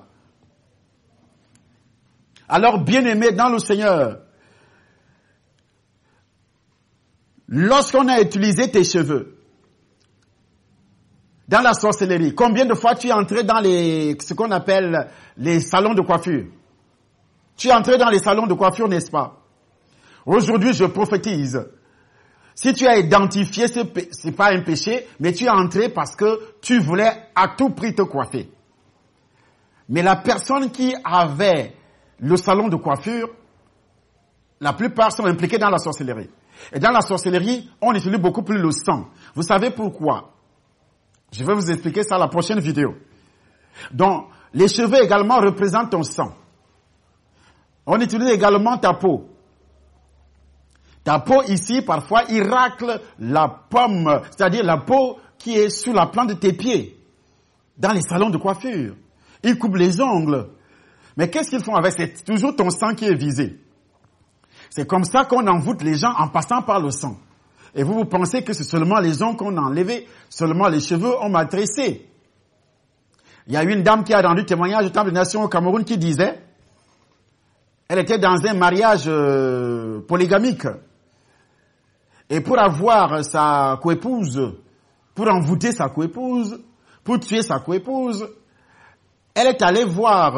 Alors, bien-aimé dans le Seigneur, lorsqu'on a utilisé tes cheveux dans la sorcellerie, combien de fois tu es entré dans ce qu'on appelle les salons de coiffure? Tu es entré dans les salons de coiffure, n'est-ce pas? Aujourd'hui, je prophétise. Si tu as identifié, c'est pas un péché, mais tu es entré parce que tu voulais à tout prix te coiffer. Mais la personne qui avait le salon de coiffure, la plupart sont impliqués dans la sorcellerie. Et dans la sorcellerie, on utilise beaucoup plus le sang. Vous savez pourquoi? Je vais vous expliquer ça à la prochaine vidéo. Donc, les cheveux également représentent ton sang. On utilise également ta peau. Ta peau ici, parfois, il racle la pomme, c'est-à-dire la peau qui est sous la plante de tes pieds, dans les salons de coiffure. Ils coupent les ongles. Mais qu'est-ce qu'ils font avec? C'est toujours ton sang qui est visé. C'est comme ça qu'on envoûte les gens en passant par le sang. Et vous pensez que c'est seulement les ongles qu'on a enlevés, seulement les cheveux on m'a tressé. Il y a une dame qui a rendu témoignage au Temple des Nations au Cameroun qui disait, elle était dans un mariage polygamique. Et pour avoir sa coépouse, pour envoûter sa coépouse, pour tuer sa coépouse, elle est allée voir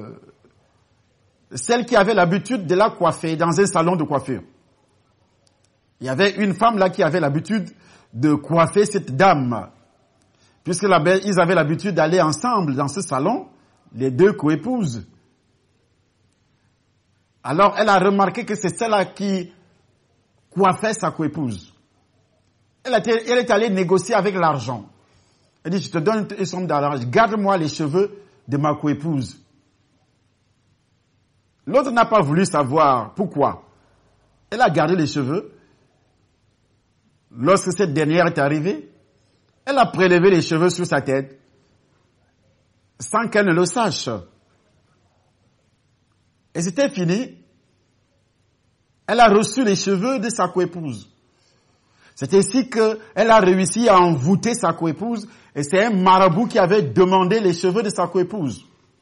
celle qui avait l'habitude de la coiffer dans un salon de coiffure. Il y avait une femme là qui avait l'habitude de coiffer cette dame. Puisqu'ils avaient l'habitude d'aller ensemble dans ce salon, les deux coépouses. Alors elle a remarqué que c'est celle-là qui coiffait sa coépouse. Elle est allée négocier avec l'argent. Elle dit, je te donne une somme d'argent, garde-moi les cheveux de ma coépouse. L'autre n'a pas voulu savoir pourquoi. Elle a gardé les cheveux. Lorsque cette dernière est arrivée, elle a prélevé les cheveux sur sa tête sans qu'elle ne le sache. Et c'était fini. Elle a reçu les cheveux de sa coépouse. C'est ainsi qu'elle a réussi à envoûter sa coépouse et c'est un marabout qui avait demandé les cheveux de sa coépouse.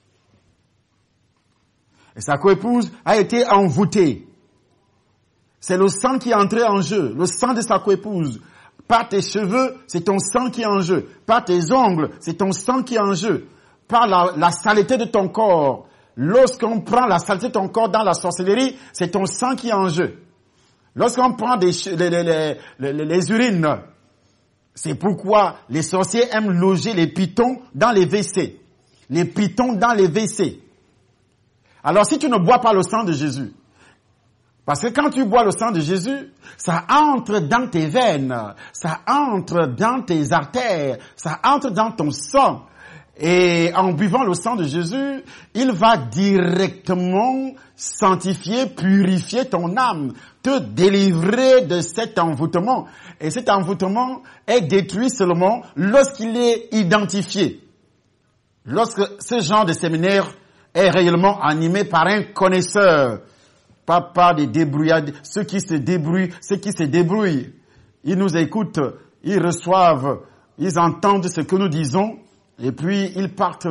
Et sa coépouse a été envoûtée. C'est le sang qui est entré en jeu, le sang de sa coépouse. Par tes cheveux, c'est ton sang qui est en jeu. Par tes ongles, c'est ton sang qui est en jeu. Par la saleté de ton corps. Lorsqu'on prend la saleté de ton corps dans la sorcellerie, c'est ton sang qui est en jeu. Lorsqu'on prend les urines, c'est pourquoi les sorciers aiment loger les pitons dans les WC. Les pitons dans les WC. Alors si tu ne bois pas le sang de Jésus, parce que quand tu bois le sang de Jésus, ça entre dans tes veines, ça entre dans tes artères, ça entre dans ton sang. Et en buvant le sang de Jésus, il va directement sanctifier, purifier ton âme, te délivrer de cet envoûtement. Et cet envoûtement est détruit seulement lorsqu'il est identifié. Lorsque ce genre de séminaire est réellement animé par un connaisseur, pas par des débrouillards, ceux qui se débrouillent. Ils nous écoutent, ils reçoivent, ils entendent ce que nous disons, et puis ils partent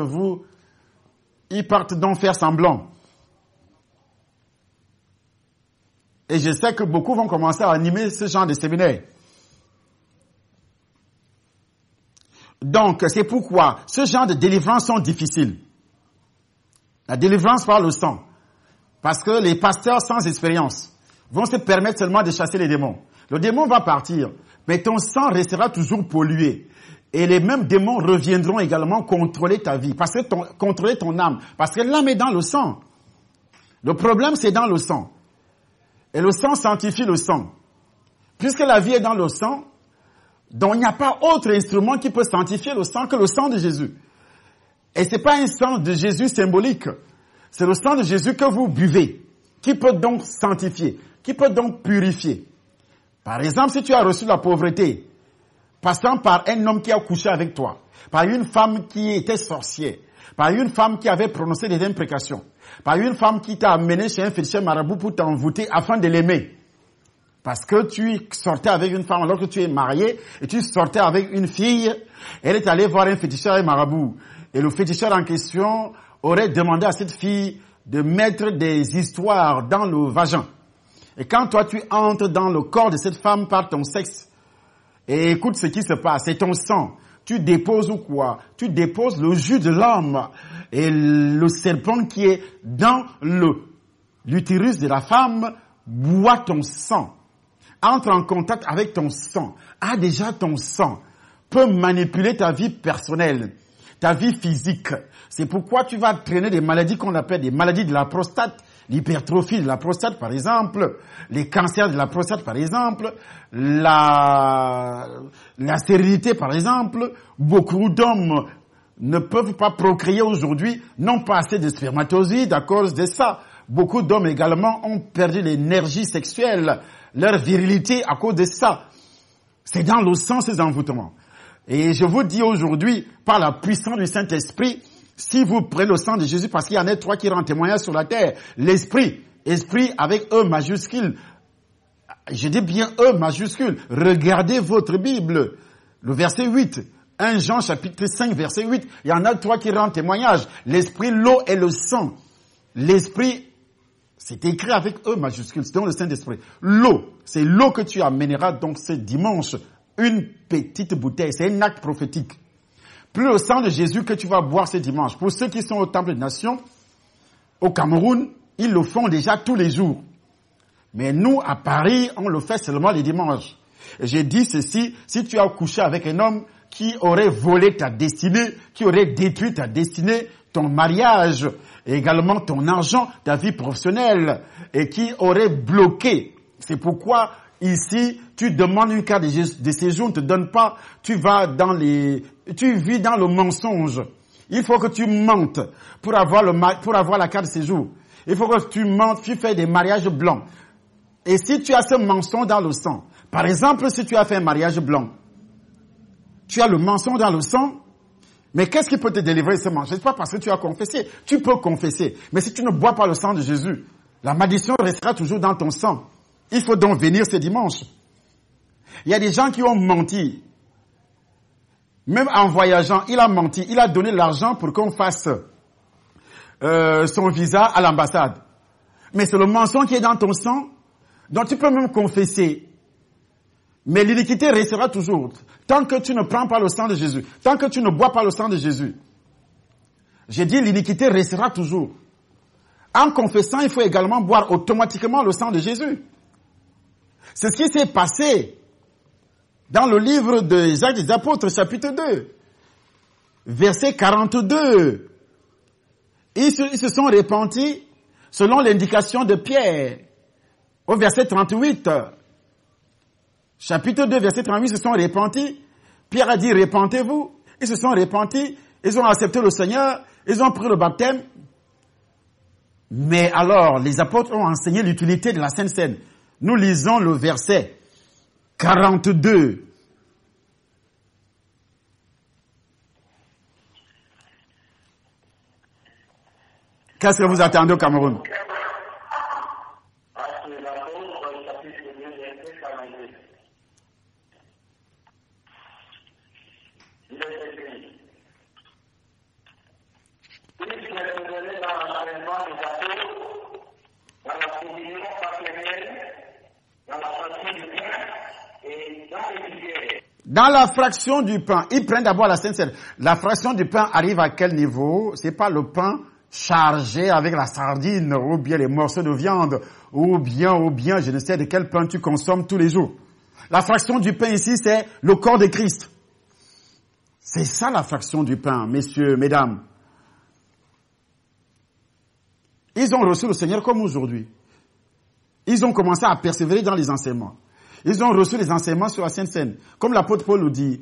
donc faire semblant. Et je sais que beaucoup vont commencer à animer ce genre de séminaire. Donc, c'est pourquoi ce genre de délivrance sont difficiles. La délivrance par le sang. Parce que les pasteurs sans expérience vont se permettre seulement de chasser les démons. Le démon va partir, mais ton sang restera toujours pollué. Et les mêmes démons reviendront également contrôler ta vie, contrôler ton âme. Parce que l'âme est dans le sang. Le problème, c'est dans le sang. Et le sang sanctifie le sang. Puisque la vie est dans le sang, donc il n'y a pas autre instrument qui peut sanctifier le sang que le sang de Jésus. Et c'est pas un sang de Jésus symbolique. C'est le sang de Jésus que vous buvez, qui peut donc sanctifier, qui peut donc purifier. Par exemple, si tu as reçu la pauvreté, passant par un homme qui a couché avec toi, par une femme qui était sorcière, par une femme qui avait prononcé des imprécations, par une femme qui t'a amené chez un féticheur marabout pour t'envoûter afin de l'aimer. Parce que tu sortais avec une femme alors que tu es marié, et tu sortais avec une fille, elle est allée voir un féticheur marabout. Et le féticheur en question aurait demandé à cette fille de mettre des histoires dans le vagin. Et quand toi tu entres dans le corps de cette femme par ton sexe, et écoute ce qui se passe, c'est ton sang. Tu déposes ou quoi? Tu déposes le jus de l'homme. Et le serpent qui est dans l'utérus de la femme boit ton sang. entre en contact avec ton sang, a déjà ton sang, peut manipuler ta vie personnelle, ta vie physique. C'est pourquoi tu vas traîner des maladies qu'on appelle des maladies de la prostate, l'hypertrophie de la prostate par exemple, les cancers de la prostate par exemple, la stérilité par exemple. Beaucoup d'hommes ne peuvent pas procréer aujourd'hui, n'ont pas assez de spermatozoïdes à cause de ça. Beaucoup d'hommes également ont perdu l'énergie sexuelle, leur virilité à cause de ça. C'est dans le sang ces envoûtements. Et je vous dis aujourd'hui, par la puissance du Saint-Esprit, si vous prenez le sang de Jésus, parce qu'il y en a 3 qui rendent témoignage sur la terre, l'Esprit, esprit avec E majuscule, je dis bien E majuscule, regardez votre Bible, le verset 8, 1 Jean chapitre 5 verset 8, il y en a 3 qui rendent témoignage, l'Esprit, l'eau et le sang. L'Esprit, c'est écrit avec E majuscule, c'est dans le Saint-Esprit. L'eau, c'est l'eau que tu amèneras donc ce dimanche, une petite bouteille, c'est un acte prophétique. Plus le sang de Jésus que tu vas boire ce dimanche. Pour ceux qui sont au Temple des Nations, au Cameroun, ils le font déjà tous les jours. Mais nous, à Paris, on le fait seulement les dimanches. Et j'ai dit ceci, si tu as couché avec un homme qui aurait volé ta destinée, qui aurait détruit ta destinée, ton mariage, et également ton argent, ta vie professionnelle, et qui aurait bloqué. C'est pourquoi ici, tu demandes une carte de séjour, on ne te donne pas, tu vis dans le mensonge. Il faut que tu mentes pour avoir la carte de séjour. Il faut que tu mentes, tu fais des mariages blancs. Et si tu as ce mensonge dans le sang, par exemple, si tu as fait un mariage blanc, tu as le mensonge dans le sang, mais qu'est-ce qui peut te délivrer ce mensonge? C'est pas parce que tu as confessé. Tu peux confesser. Mais si tu ne bois pas le sang de Jésus, la malédiction restera toujours dans ton sang. Il faut donc venir ce dimanche. Il y a des gens qui ont menti. Même en voyageant, il a menti. Il a donné l'argent pour qu'on fasse son visa à l'ambassade. Mais c'est le mensonge qui est dans ton sang. Donc tu peux même confesser. Mais l'iniquité restera toujours. Tant que tu ne prends pas le sang de Jésus. Tant que tu ne bois pas le sang de Jésus. J'ai dit l'iniquité restera toujours. En confessant, il faut également boire automatiquement le sang de Jésus. C'est ce qui s'est passé dans le livre des Actes des Apôtres, chapitre 2, verset 42. Ils se sont repentis selon l'indication de Pierre. Au verset 38, chapitre 2, verset 38, ils se sont repentis. Pierre a dit, repentez-vous. Ils se sont repentis. Ils ont accepté le Seigneur. Ils ont pris le baptême. Mais alors, les apôtres ont enseigné l'utilité de la Sainte Seine. Nous lisons le verset 42. Qu'est-ce que vous attendez au Cameroun? Dans la fraction du pain, ils prennent d'abord la Sainte Seine. La fraction du pain arrive à quel niveau? C'est pas le pain chargé avec la sardine, ou bien les morceaux de viande, ou bien, je ne sais de quel pain tu consommes tous les jours. La fraction du pain ici, c'est le corps de Christ. C'est ça la fraction du pain, messieurs, mesdames. Ils ont reçu le Seigneur comme aujourd'hui. Ils ont commencé à persévérer dans les enseignements. Ils ont reçu les enseignements sur la Sainte Seine. Comme l'apôtre Paul nous dit,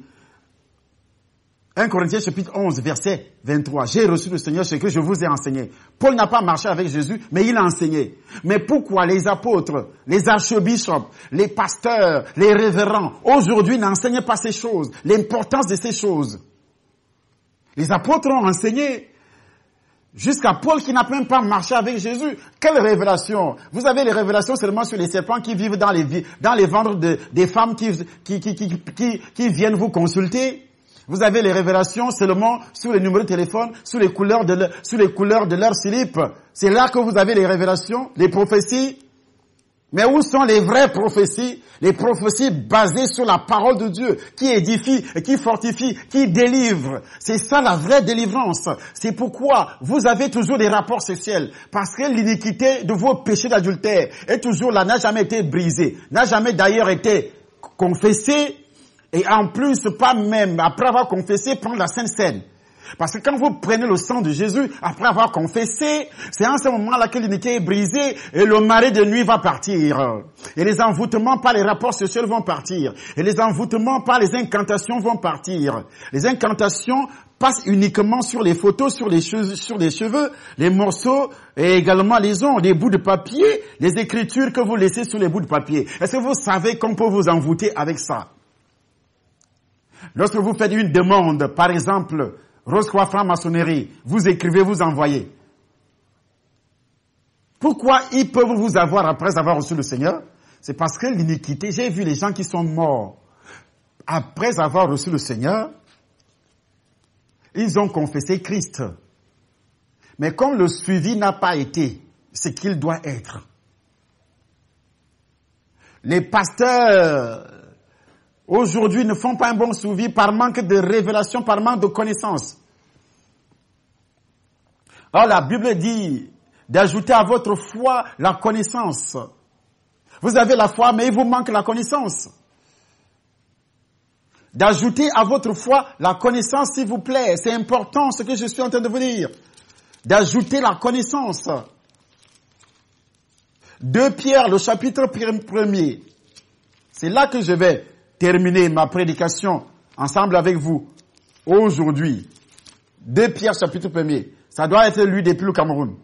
1 Corinthiens chapitre 11, verset 23. J'ai reçu le Seigneur ce que je vous ai enseigné. Paul n'a pas marché avec Jésus, mais il a enseigné. Mais pourquoi les apôtres, les archbishops, les pasteurs, les révérends, aujourd'hui n'enseignent pas ces choses, l'importance de ces choses? Les apôtres ont enseigné. Jusqu'à Paul qui n'a même pas marché avec Jésus. Quelle révélation! Vous avez les révélations seulement sur les serpents qui vivent dans les ventres des femmes qui viennent vous consulter. Vous avez les révélations seulement sur les numéros de téléphone, sur les couleurs de leur slip. C'est là que vous avez les révélations, les prophéties. Mais où sont les vraies prophéties? Les prophéties basées sur la parole de Dieu, qui édifie, qui fortifie, qui délivre. C'est ça la vraie délivrance. C'est pourquoi vous avez toujours des rapports sexuels. Parce que l'iniquité de vos péchés d'adultère est toujours là, n'a jamais été brisée, n'a jamais d'ailleurs été confessée. Et en plus, pas même, après avoir confessé, prendre la Sainte Seine. Parce que quand vous prenez le sang de Jésus, après avoir confessé, c'est en ce moment-là que l'iniquité est brisée et le marée de nuit va partir. Et les envoûtements par les rapports sexuels vont partir. Et les envoûtements par les incantations vont partir. Les incantations passent uniquement sur les photos, sur les cheveux, les morceaux et également les ongles, les bouts de papier, les écritures que vous laissez sur les bouts de papier. Est-ce que vous savez qu'on peut vous envoûter avec ça? Lorsque vous faites une demande, par exemple, Rose-Croix franc-maçonnerie, vous écrivez, vous envoyez. Pourquoi ils peuvent vous avoir après avoir reçu le Seigneur? C'est parce que l'iniquité, j'ai vu les gens qui sont morts après avoir reçu le Seigneur, ils ont confessé Christ. Mais comme le suivi n'a pas été ce qu'il doit être, les pasteurs aujourd'hui ne font pas un bon suivi par manque de révélation, par manque de connaissance. Alors la Bible dit d'ajouter à votre foi la connaissance. Vous avez la foi, mais il vous manque la connaissance. D'ajouter à votre foi la connaissance, s'il vous plaît. C'est important ce que je suis en train de vous dire. D'ajouter la connaissance. 2 Pierre, le chapitre 1er. C'est là que je vais terminer ma prédication ensemble avec vous aujourd'hui. 2 Pierre chapitre 1er. Ça doit être lu depuis le Cameroun.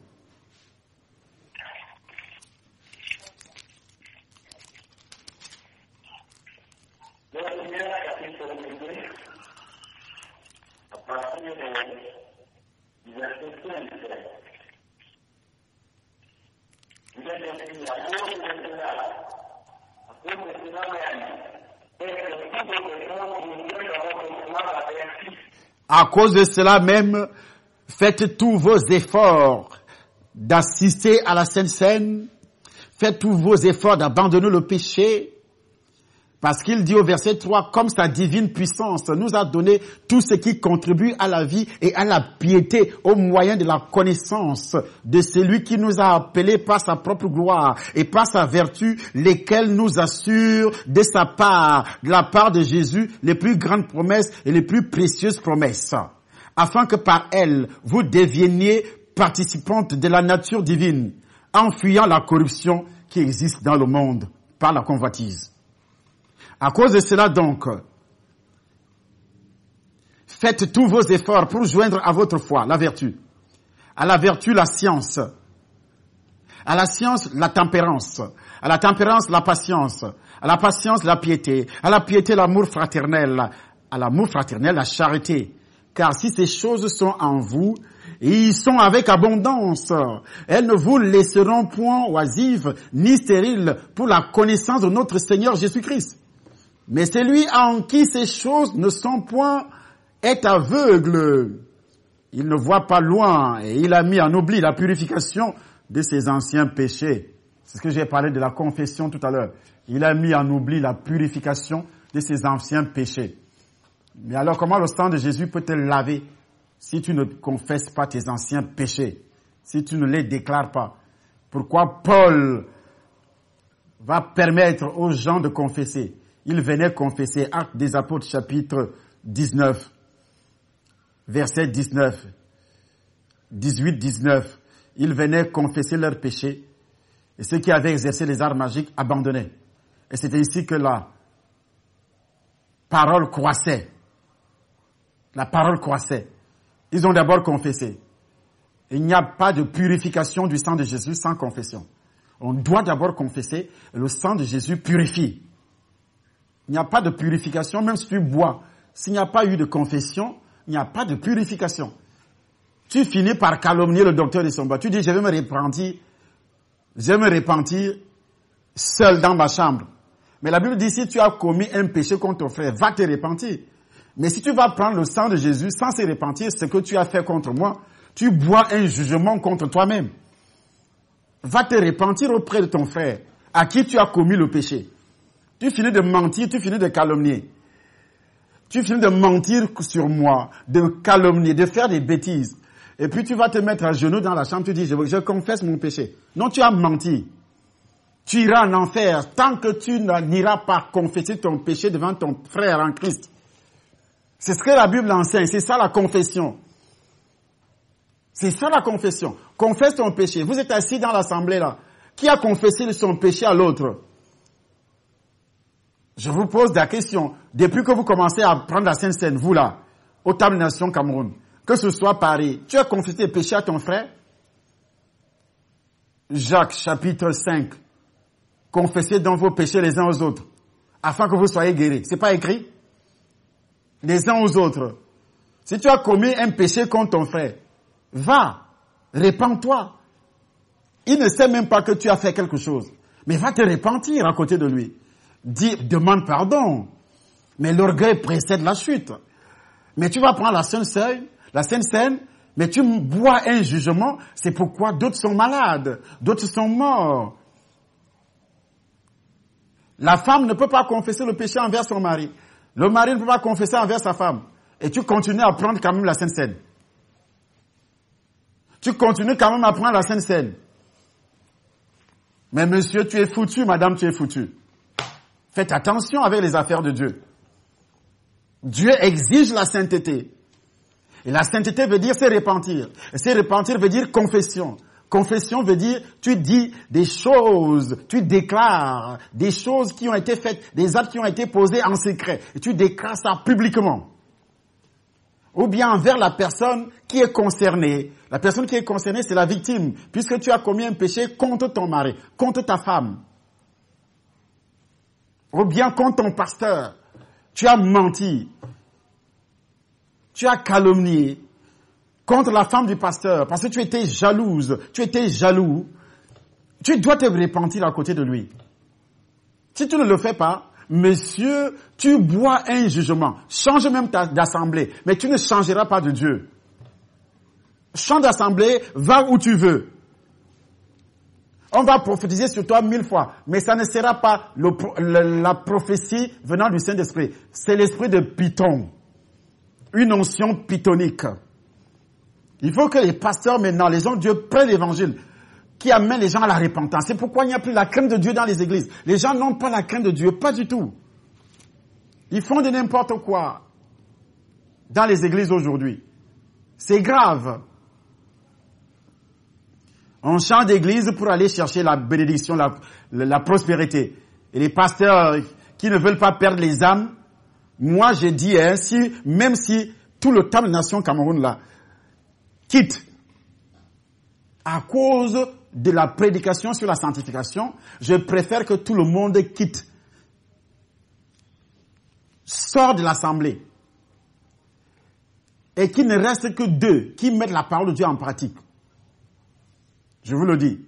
À cause de cela même, faites tous vos efforts d'assister à la Sainte Seine. Faites tous vos efforts d'abandonner le péché. Parce qu'il dit au verset 3, comme sa divine puissance nous a donné tout ce qui contribue à la vie et à la piété au moyen de la connaissance de celui qui nous a appelés par sa propre gloire et par sa vertu, lesquels nous assurent de sa part, de la part de Jésus, les plus grandes promesses et les plus précieuses promesses, afin que par elles, vous deveniez participantes de la nature divine, en fuyant la corruption qui existe dans le monde par la convoitise. À cause de cela donc, faites tous vos efforts pour joindre à votre foi la vertu, à la vertu la science, à la science la tempérance, à la tempérance la patience, à la patience la piété, à la piété l'amour fraternel, à l'amour fraternel la charité. Car si ces choses sont en vous, ils sont avec abondance, elles ne vous laisseront point oisives ni stériles pour la connaissance de notre Seigneur Jésus-Christ. Mais celui en qui ces choses ne sont point est aveugle. Il ne voit pas loin et il a mis en oubli la purification de ses anciens péchés. C'est ce que j'ai parlé de la confession tout à l'heure. Il a mis en oubli la purification de ses anciens péchés. Mais alors comment le sang de Jésus peut te laver si tu ne confesses pas tes anciens péchés, si tu ne les déclares pas? Pourquoi Paul va permettre aux gens de confesser? Il venait confesser, Actes des Apôtres chapitre 19, verset 19, 18-19. Ils venaient confesser leurs péchés et ceux qui avaient exercé les arts magiques abandonnaient. Et c'était ici que la parole croissait. La parole croissait. Ils ont d'abord confessé. Il n'y a pas de purification du sang de Jésus sans confession. On doit d'abord confesser et le sang de Jésus purifie. Il n'y a pas de purification, même si tu bois. S'il n'y a pas eu de confession, il n'y a pas de purification. Tu finis par calomnier le docteur de son bas. Tu dis, je vais me repentir seul dans ma chambre. Mais la Bible dit, si tu as commis un péché contre ton frère, va te repentir. Mais si tu vas prendre le sang de Jésus sans se repentir, ce que tu as fait contre moi, tu bois un jugement contre toi-même. Va te repentir auprès de ton frère. à qui tu as commis le péché. Tu finis de mentir, tu finis de calomnier. Tu finis de mentir sur moi, de calomnier, de faire des bêtises. Et puis tu vas te mettre à genoux dans la chambre, tu dis, je confesse mon péché. Non, tu as menti. Tu iras en enfer tant que tu n'iras pas confesser ton péché devant ton frère en Christ. C'est ce que la Bible enseigne, c'est ça la confession. C'est ça la confession. Confesse ton péché. Vous êtes assis dans l'assemblée là. Qui a confessé son péché à l'autre? Je vous pose la question. Depuis que vous commencez à prendre la Sainte Seine, vous là, au Temple Nation Cameroun, que ce soit Paris, tu as confessé tes péchés à ton frère? Jacques chapitre 5. Confessez donc vos péchés les uns aux autres, afin que vous soyez guéris. C'est pas écrit? Les uns aux autres. Si tu as commis un péché contre ton frère, va, répands-toi. Il ne sait même pas que tu as fait quelque chose, mais va te repentir à côté de lui. Dis, demande pardon. Mais l'orgueil précède la chute. Mais tu vas prendre la Sainte Seine, mais tu bois un jugement, c'est pourquoi d'autres sont malades, d'autres sont morts. La femme ne peut pas confesser le péché envers son mari. Le mari ne peut pas confesser envers sa femme. Et tu continues à prendre quand même la Sainte Seine. Tu continues quand même à prendre la Sainte Seine. Mais monsieur, tu es foutu, madame, tu es foutu. Faites attention avec les affaires de Dieu. Dieu exige la sainteté. Et la sainteté veut dire se repentir. Et se repentir veut dire confession. Confession veut dire, tu dis des choses, tu déclares des choses qui ont été faites, des actes qui ont été posés en secret. Et tu déclares ça publiquement. Ou bien envers la personne qui est concernée. La personne qui est concernée, c'est la victime. Puisque tu as commis un péché contre ton mari, contre ta femme. Ou bien contre ton pasteur. Tu as menti. Tu as calomnié. Contre la femme du pasteur, parce que tu étais jalouse, tu étais jaloux, tu dois te repentir à côté de lui. Si tu ne le fais pas, monsieur, tu bois un jugement. Change même d'assemblée, mais tu ne changeras pas de Dieu. Change d'assemblée, va où tu veux. On va prophétiser sur toi 1000 fois, mais ça ne sera pas la prophétie venant du Saint-Esprit. C'est l'esprit de Python, une onction pythonique. Il faut que les pasteurs maintenant, les hommes de Dieu, prennent l'évangile qui amène les gens à la repentance. C'est pourquoi il n'y a plus la crainte de Dieu dans les églises. Les gens n'ont pas la crainte de Dieu, pas du tout. Ils font de n'importe quoi dans les églises aujourd'hui. C'est grave. On change d'église pour aller chercher la bénédiction, la prospérité. Et les pasteurs qui ne veulent pas perdre les âmes, moi je dis, même si tout le Temple Nation Cameroun là, quitte à cause de la prédication sur la sanctification, je préfère que tout le monde quitte, sort de l'assemblée, et qu'il ne reste que 2 qui mettent la parole de Dieu en pratique. Je vous le dis.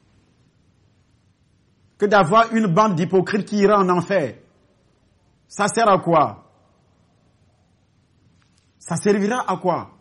Que d'avoir une bande d'hypocrites qui ira en enfer. Ça sert à quoi? Ça servira à quoi?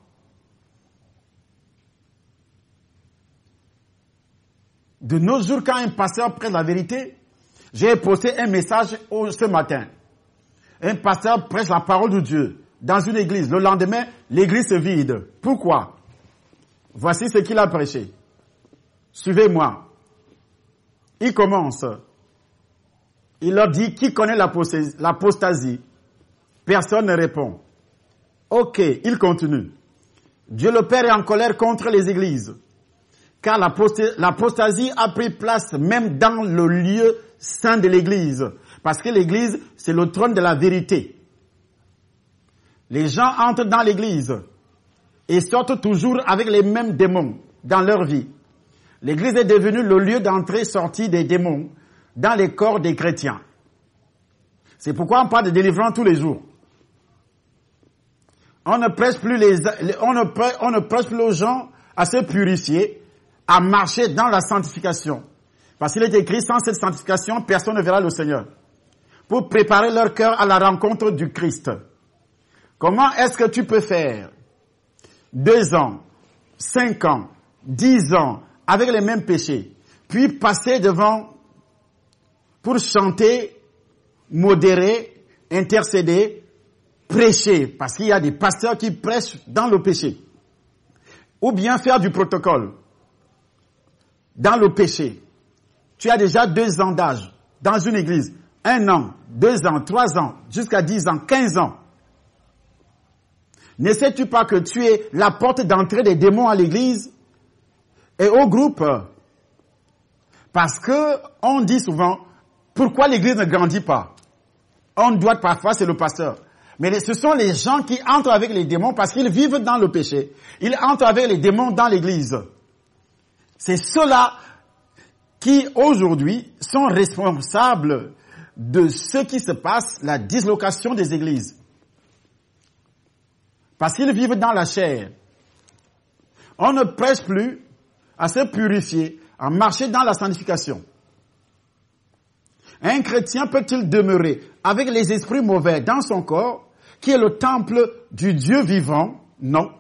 De nos jours, quand un pasteur prêche la vérité, j'ai posté un message ce matin. Un pasteur prêche la parole de Dieu dans une église. Le lendemain, l'église se vide. Pourquoi? Voici ce qu'il a prêché. Suivez-moi. Il commence. Il leur dit, qui connaît l'apostasie? Personne ne répond. Ok, il continue. Dieu le Père est en colère contre les églises. Car l'apostasie a pris place même dans le lieu saint de l'église. Parce que l'église, c'est le trône de la vérité. Les gens entrent dans l'église et sortent toujours avec les mêmes démons dans leur vie. L'église est devenue le lieu d'entrée-sortie des démons dans les corps des chrétiens. C'est pourquoi on parle de délivrance tous les jours. On ne prêche plus aux gens à se purifier, à marcher dans la sanctification. Parce qu'il est écrit, sans cette sanctification, personne ne verra le Seigneur. Pour préparer leur cœur à la rencontre du Christ. Comment est-ce que tu peux faire 2 ans, 5 ans, 10 ans, avec les mêmes péchés, puis passer devant pour chanter, modérer, intercéder, prêcher, parce qu'il y a des pasteurs qui prêchent dans le péché. Ou bien faire du protocole dans le péché. Tu as déjà 2 ans d'âge dans une église. 1 an, 2 ans, 3 ans, jusqu'à 10 ans, 15 ans. Ne sais-tu pas que tu es la porte d'entrée des démons à l'église et au groupe? Parce que on dit souvent, pourquoi l'église ne grandit pas? On doit parfois, c'est le pasteur. Mais ce sont les gens qui entrent avec les démons parce qu'ils vivent dans le péché. Ils entrent avec les démons dans l'église. C'est ceux-là qui, aujourd'hui, sont responsables de ce qui se passe, la dislocation des églises. Parce qu'ils vivent dans la chair. On ne prêche plus à se purifier, à marcher dans la sanctification. Un chrétien peut-il demeurer avec les esprits mauvais dans son corps, qui est le temple du Dieu vivant? Non.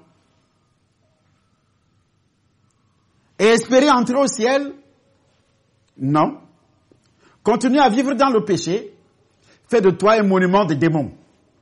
Et espérer entrer au ciel? Non. Continuer à vivre dans le péché fait de toi un monument de démons.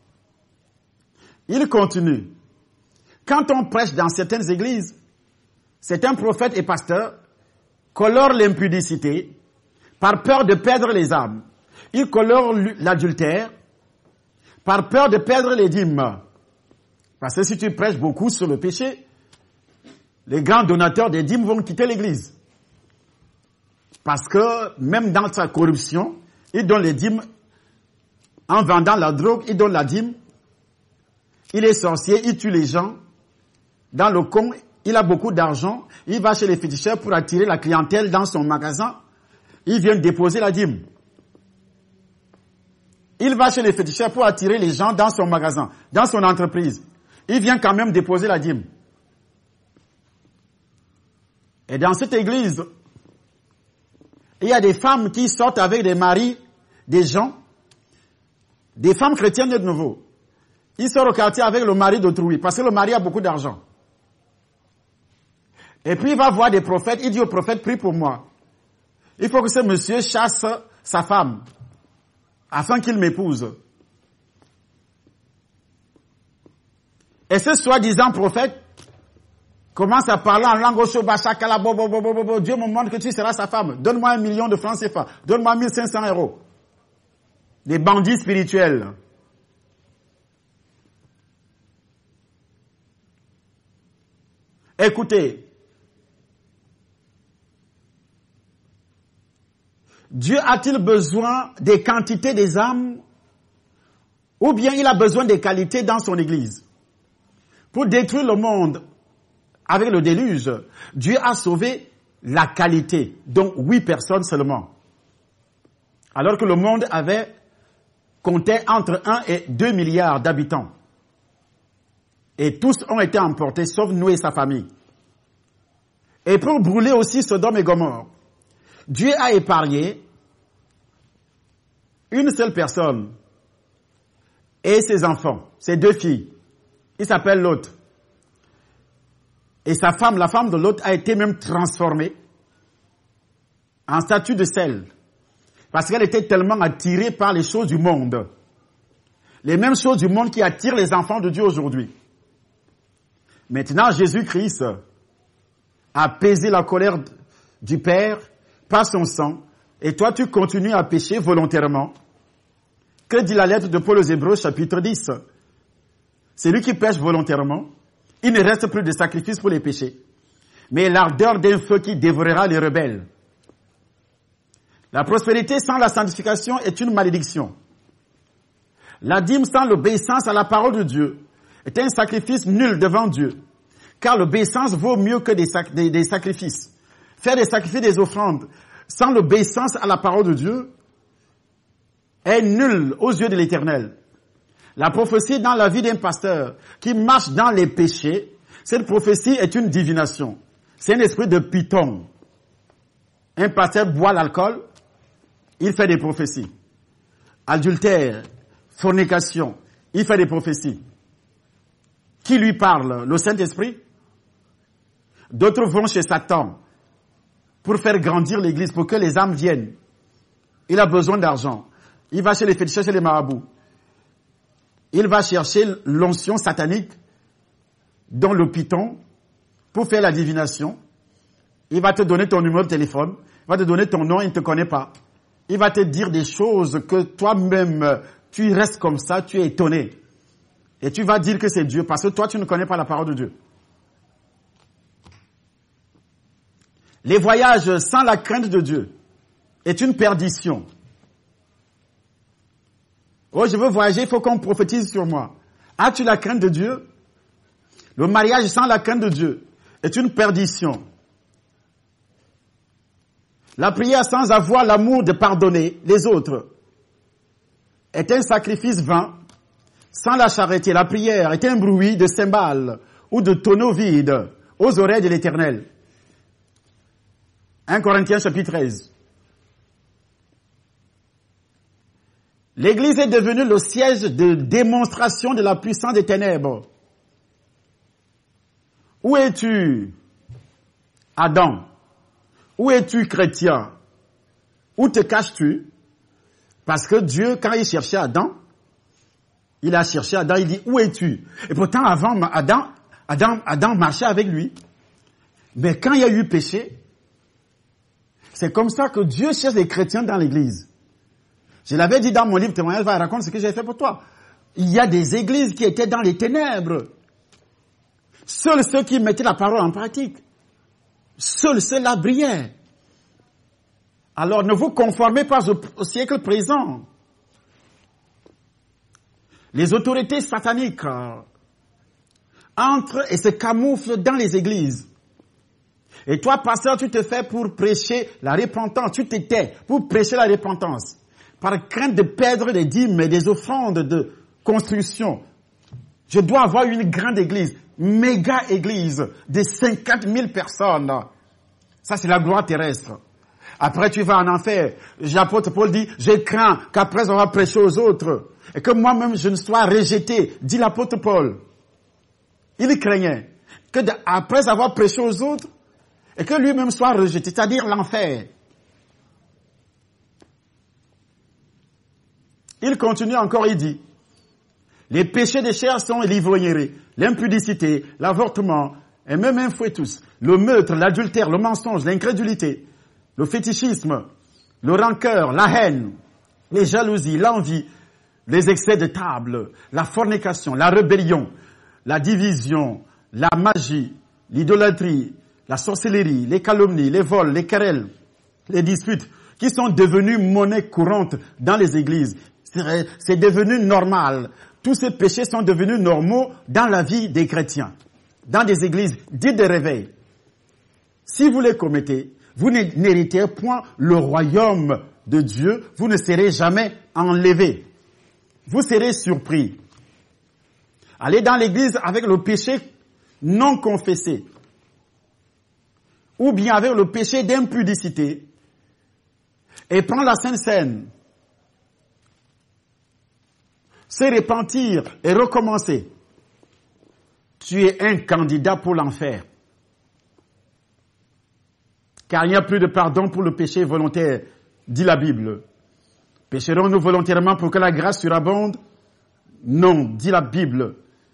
Il continue. Quand on prêche dans certaines églises, certains prophètes et pasteurs colorent l'impudicité par peur de perdre les âmes. Ils colorent l'adultère par peur de perdre les dîmes. Parce que si tu prêches beaucoup sur le péché, les grands donateurs des dîmes vont quitter l'église. Parce que même dans sa corruption, ils donnent les dîmes en vendant la drogue, ils donnent la dîme. Il est sorcier, il tue les gens. Dans le con, il a beaucoup d'argent. Il va chez les féticheurs pour attirer la clientèle dans son magasin. Il vient déposer la dîme. Il va chez les féticheurs pour attirer les gens dans son magasin, dans son entreprise. Il vient quand même déposer la dîme. Et dans cette église, il y a des femmes qui sortent avec des maris, des gens, des femmes chrétiennes de nouveau. Ils sortent au quartier avec le mari d'autrui, parce que le mari a beaucoup d'argent. Et puis il va voir des prophètes, il dit au prophète, prie pour moi. Il faut que ce monsieur chasse sa femme, afin qu'il m'épouse. Et ce soi-disant prophète commence à parler en langue Shakala, Dieu me montre que tu seras sa femme. Donne-moi 1 million de francs CFA. Donne-moi 1500 euros. Des bandits spirituels. Écoutez. Dieu a-t-il besoin des quantités des âmes ou bien il a besoin des qualités dans son église? Pour détruire le monde avec le déluge, Dieu a sauvé la qualité, donc 8 personnes seulement. Alors que le monde comptait entre 1 et 2 milliards d'habitants. Et tous ont été emportés, sauf Noé et sa famille. Et pour brûler aussi Sodome et Gomorrhe, Dieu a épargné une seule personne et ses enfants, ses 2 filles. Il s'appelle Lot. Et sa femme, la femme de Lot, a été même transformée en statue de sel. Parce qu'elle était tellement attirée par les choses du monde. Les mêmes choses du monde qui attirent les enfants de Dieu aujourd'hui. Maintenant, Jésus-Christ a apaisé la colère du Père par son sang. Et toi, tu continues à pécher volontairement. Que dit la lettre de Paul aux Hébreux, chapitre 10? Celui qui pêche volontairement, il ne reste plus de sacrifice pour les péchés, mais l'ardeur d'un feu qui dévorera les rebelles. La prospérité sans la sanctification est une malédiction. La dîme sans l'obéissance à la parole de Dieu est un sacrifice nul devant Dieu, car l'obéissance vaut mieux que des sacrifices. Faire des sacrifices, des offrandes, sans l'obéissance à la parole de Dieu, est nul aux yeux de l'Éternel. La prophétie dans la vie d'un pasteur qui marche dans les péchés, cette prophétie est une divination. C'est un esprit de python. Un pasteur boit l'alcool, il fait des prophéties. Adultère, fornication, il fait des prophéties. Qui lui parle? Le Saint-Esprit? D'autres vont chez Satan pour faire grandir l'église, pour que les âmes viennent. Il a besoin d'argent. Il va chez les fétichistes, chez les marabouts. Il va chercher l'onction satanique dans le python pour faire la divination. Il va te donner ton numéro de téléphone. Il va te donner ton nom, il ne te connaît pas. Il va te dire des choses que toi-même, tu restes comme ça, tu es étonné. Et tu vas dire que c'est Dieu parce que toi, tu ne connais pas la parole de Dieu. Les voyages sans la crainte de Dieu est une perdition. Oh, je veux voyager, il faut qu'on prophétise sur moi. As-tu la crainte de Dieu? Le mariage sans la crainte de Dieu est une perdition. La prière sans avoir l'amour de pardonner les autres est un sacrifice vain. Sans la charité, la prière est un bruit de cymbales ou de tonneaux vides aux oreilles de l'Éternel. 1 Corinthiens chapitre 13. L'Église est devenue le siège de démonstration de la puissance des ténèbres. Où es-tu, Adam? Où es-tu, chrétien? Où te caches-tu? Parce que Dieu, quand il cherchait Adam, il a cherché Adam, il dit, où es-tu? Et pourtant, avant, Adam marchait avec lui. Mais quand il y a eu péché, c'est comme ça que Dieu cherche les chrétiens dans l'église. Je l'avais dit dans mon livre témoignage, va raconter ce que j'ai fait pour toi. Il y a des églises qui étaient dans les ténèbres. Seuls ceux qui mettaient la parole en pratique. Seuls ceux-là brillaient. Alors ne vous conformez pas au siècle présent. Les autorités sataniques entrent et se camouflent dans les églises. Et toi, pasteur, tu te fais pour prêcher la repentance. Tu te tais pour prêcher la repentance. Par crainte de perdre des dîmes et des offrandes de construction. Je dois avoir une grande église, méga église de 50 000 personnes. Ça, c'est la gloire terrestre. Après, tu vas en enfer. L'apôtre Paul dit, je crains qu'après avoir prêché aux autres, et que moi-même je ne sois rejeté, dit l'apôtre Paul. Il craignait que après avoir prêché aux autres, et que lui-même soit rejeté, c'est-à-dire l'enfer. Il continue encore, il dit, les péchés des chairs sont l'ivrognerie, l'impudicité, l'avortement, et même un fouetus, le meurtre, l'adultère, le mensonge, l'incrédulité, le fétichisme, le rancœur, la haine, les jalousies, l'envie, les excès de table, la fornication, la rébellion, la division, la magie, l'idolâtrie, la sorcellerie, les calomnies, les vols, les querelles, les disputes, qui sont devenus monnaie courante dans les églises. C'est devenu normal. Tous ces péchés sont devenus normaux dans la vie des chrétiens, dans des églises dites de réveil. Si vous les commettez, vous n'héritez point le royaume de Dieu, vous ne serez jamais enlevés. Vous serez surpris. Allez dans l'église avec le péché non confessé, ou bien avec le péché d'impudicité, et prends la Sainte Seine, se repentir et recommencer. Tu es un candidat pour l'enfer. Car il n'y a plus de pardon pour le péché volontaire, dit la Bible. Pécherons-nous volontairement pour que la grâce surabonde? Non, dit la Bible.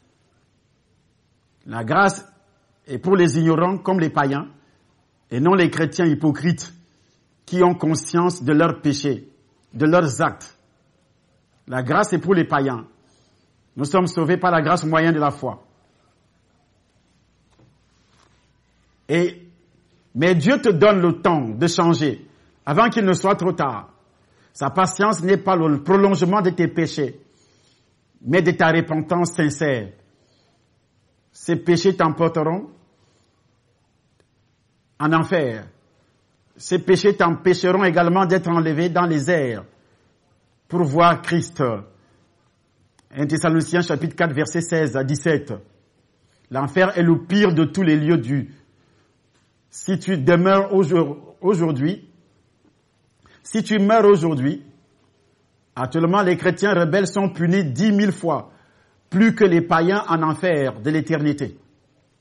La grâce est pour les ignorants comme les païens, et non les chrétiens hypocrites qui ont conscience de leurs péchés, de leurs actes. La grâce est pour les païens. Nous sommes sauvés par la grâce au moyen de la foi. Mais Dieu te donne le temps de changer avant qu'il ne soit trop tard. Sa patience n'est pas le prolongement de tes péchés, mais de ta repentance sincère. Ces péchés t'emporteront en enfer. Ces péchés t'empêcheront également d'être enlevé dans les airs pour voir Christ. 1 Thessaloniciens chapitre 4 verset 16 à 17. L'enfer est le pire de tous les lieux Si tu demeures aujourd'hui, si tu meurs aujourd'hui, actuellement les chrétiens rebelles sont punis 10 000 fois, plus que les païens en enfer de l'éternité.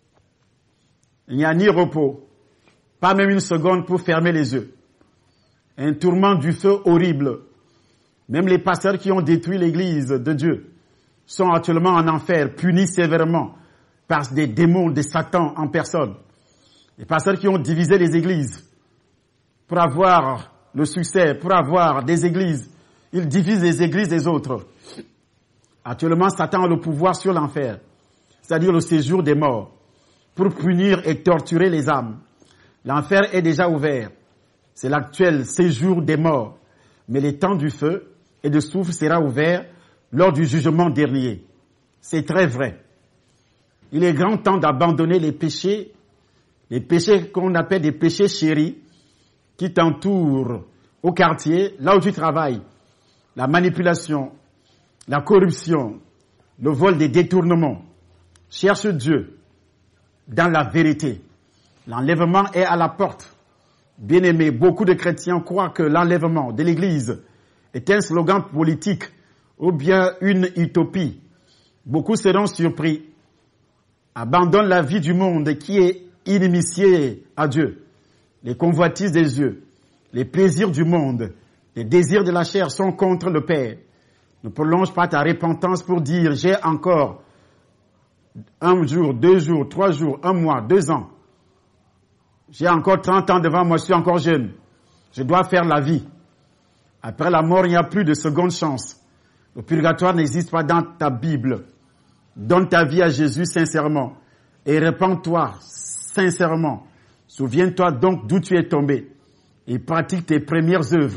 Il n'y a ni repos, pas même une seconde pour fermer les yeux. un tourment du feu horrible. Même les pasteurs qui ont détruit l'église de Dieu sont actuellement en enfer, punis sévèrement par des démons de Satan en personne. Les pasteurs qui ont divisé les églises pour avoir le succès, pour avoir des églises, ils divisent les églises des autres. Actuellement, Satan a le pouvoir sur l'enfer, c'est-à-dire le séjour des morts, pour punir et torturer les âmes. L'enfer est déjà ouvert. C'est l'actuel séjour des morts. Mais le temps du feu et de soufre sera ouvert lors du jugement dernier. C'est très vrai. Il est grand temps d'abandonner les péchés qu'on appelle des péchés chéris, qui t'entourent au quartier, là où tu travailles. La manipulation, la corruption, le vol, des détournements. Cherche Dieu dans la vérité. L'enlèvement est à la porte. Bien-aimés, beaucoup de chrétiens croient que l'enlèvement de l'Église est un slogan politique ou bien une utopie. Beaucoup seront surpris. Abandonne la vie du monde qui est inimitié à Dieu. Les convoitises des yeux, les plaisirs du monde, les désirs de la chair sont contre le Père. Ne prolonge pas ta repentance pour dire « j'ai encore 1 jour, 2 jours, 3 jours, 1 mois, 2 ans. J'ai encore 30 ans devant moi, je suis encore jeune. Je dois faire la vie. » Après la mort, il n'y a plus de seconde chance. Le purgatoire n'existe pas dans ta Bible. Donne ta vie à Jésus sincèrement et répands-toi sincèrement. Souviens-toi donc d'où tu es tombé et pratique tes premières œuvres.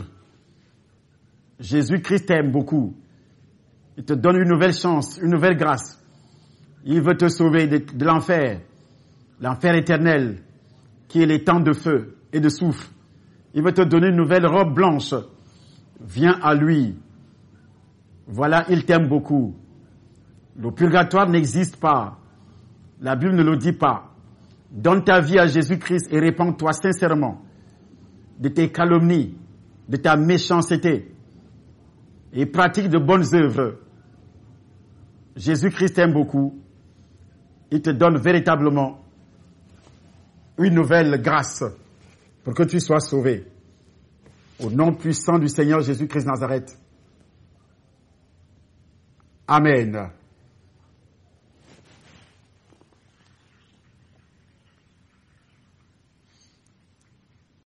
Jésus-Christ t'aime beaucoup. Il te donne une nouvelle chance, une nouvelle grâce. Il veut te sauver de l'enfer éternel, qui est les temps de feu et de soufre. Il veut te donner une nouvelle robe blanche. Viens à lui. Voilà, il t'aime beaucoup. Le purgatoire n'existe pas. La Bible ne le dit pas. Donne ta vie à Jésus-Christ et répands-toi sincèrement de tes calomnies, de ta méchanceté et pratique de bonnes œuvres. Jésus-Christ t'aime beaucoup. Il te donne véritablement une nouvelle grâce pour que tu sois sauvé. Au nom puissant du Seigneur Jésus-Christ Nazareth. Amen.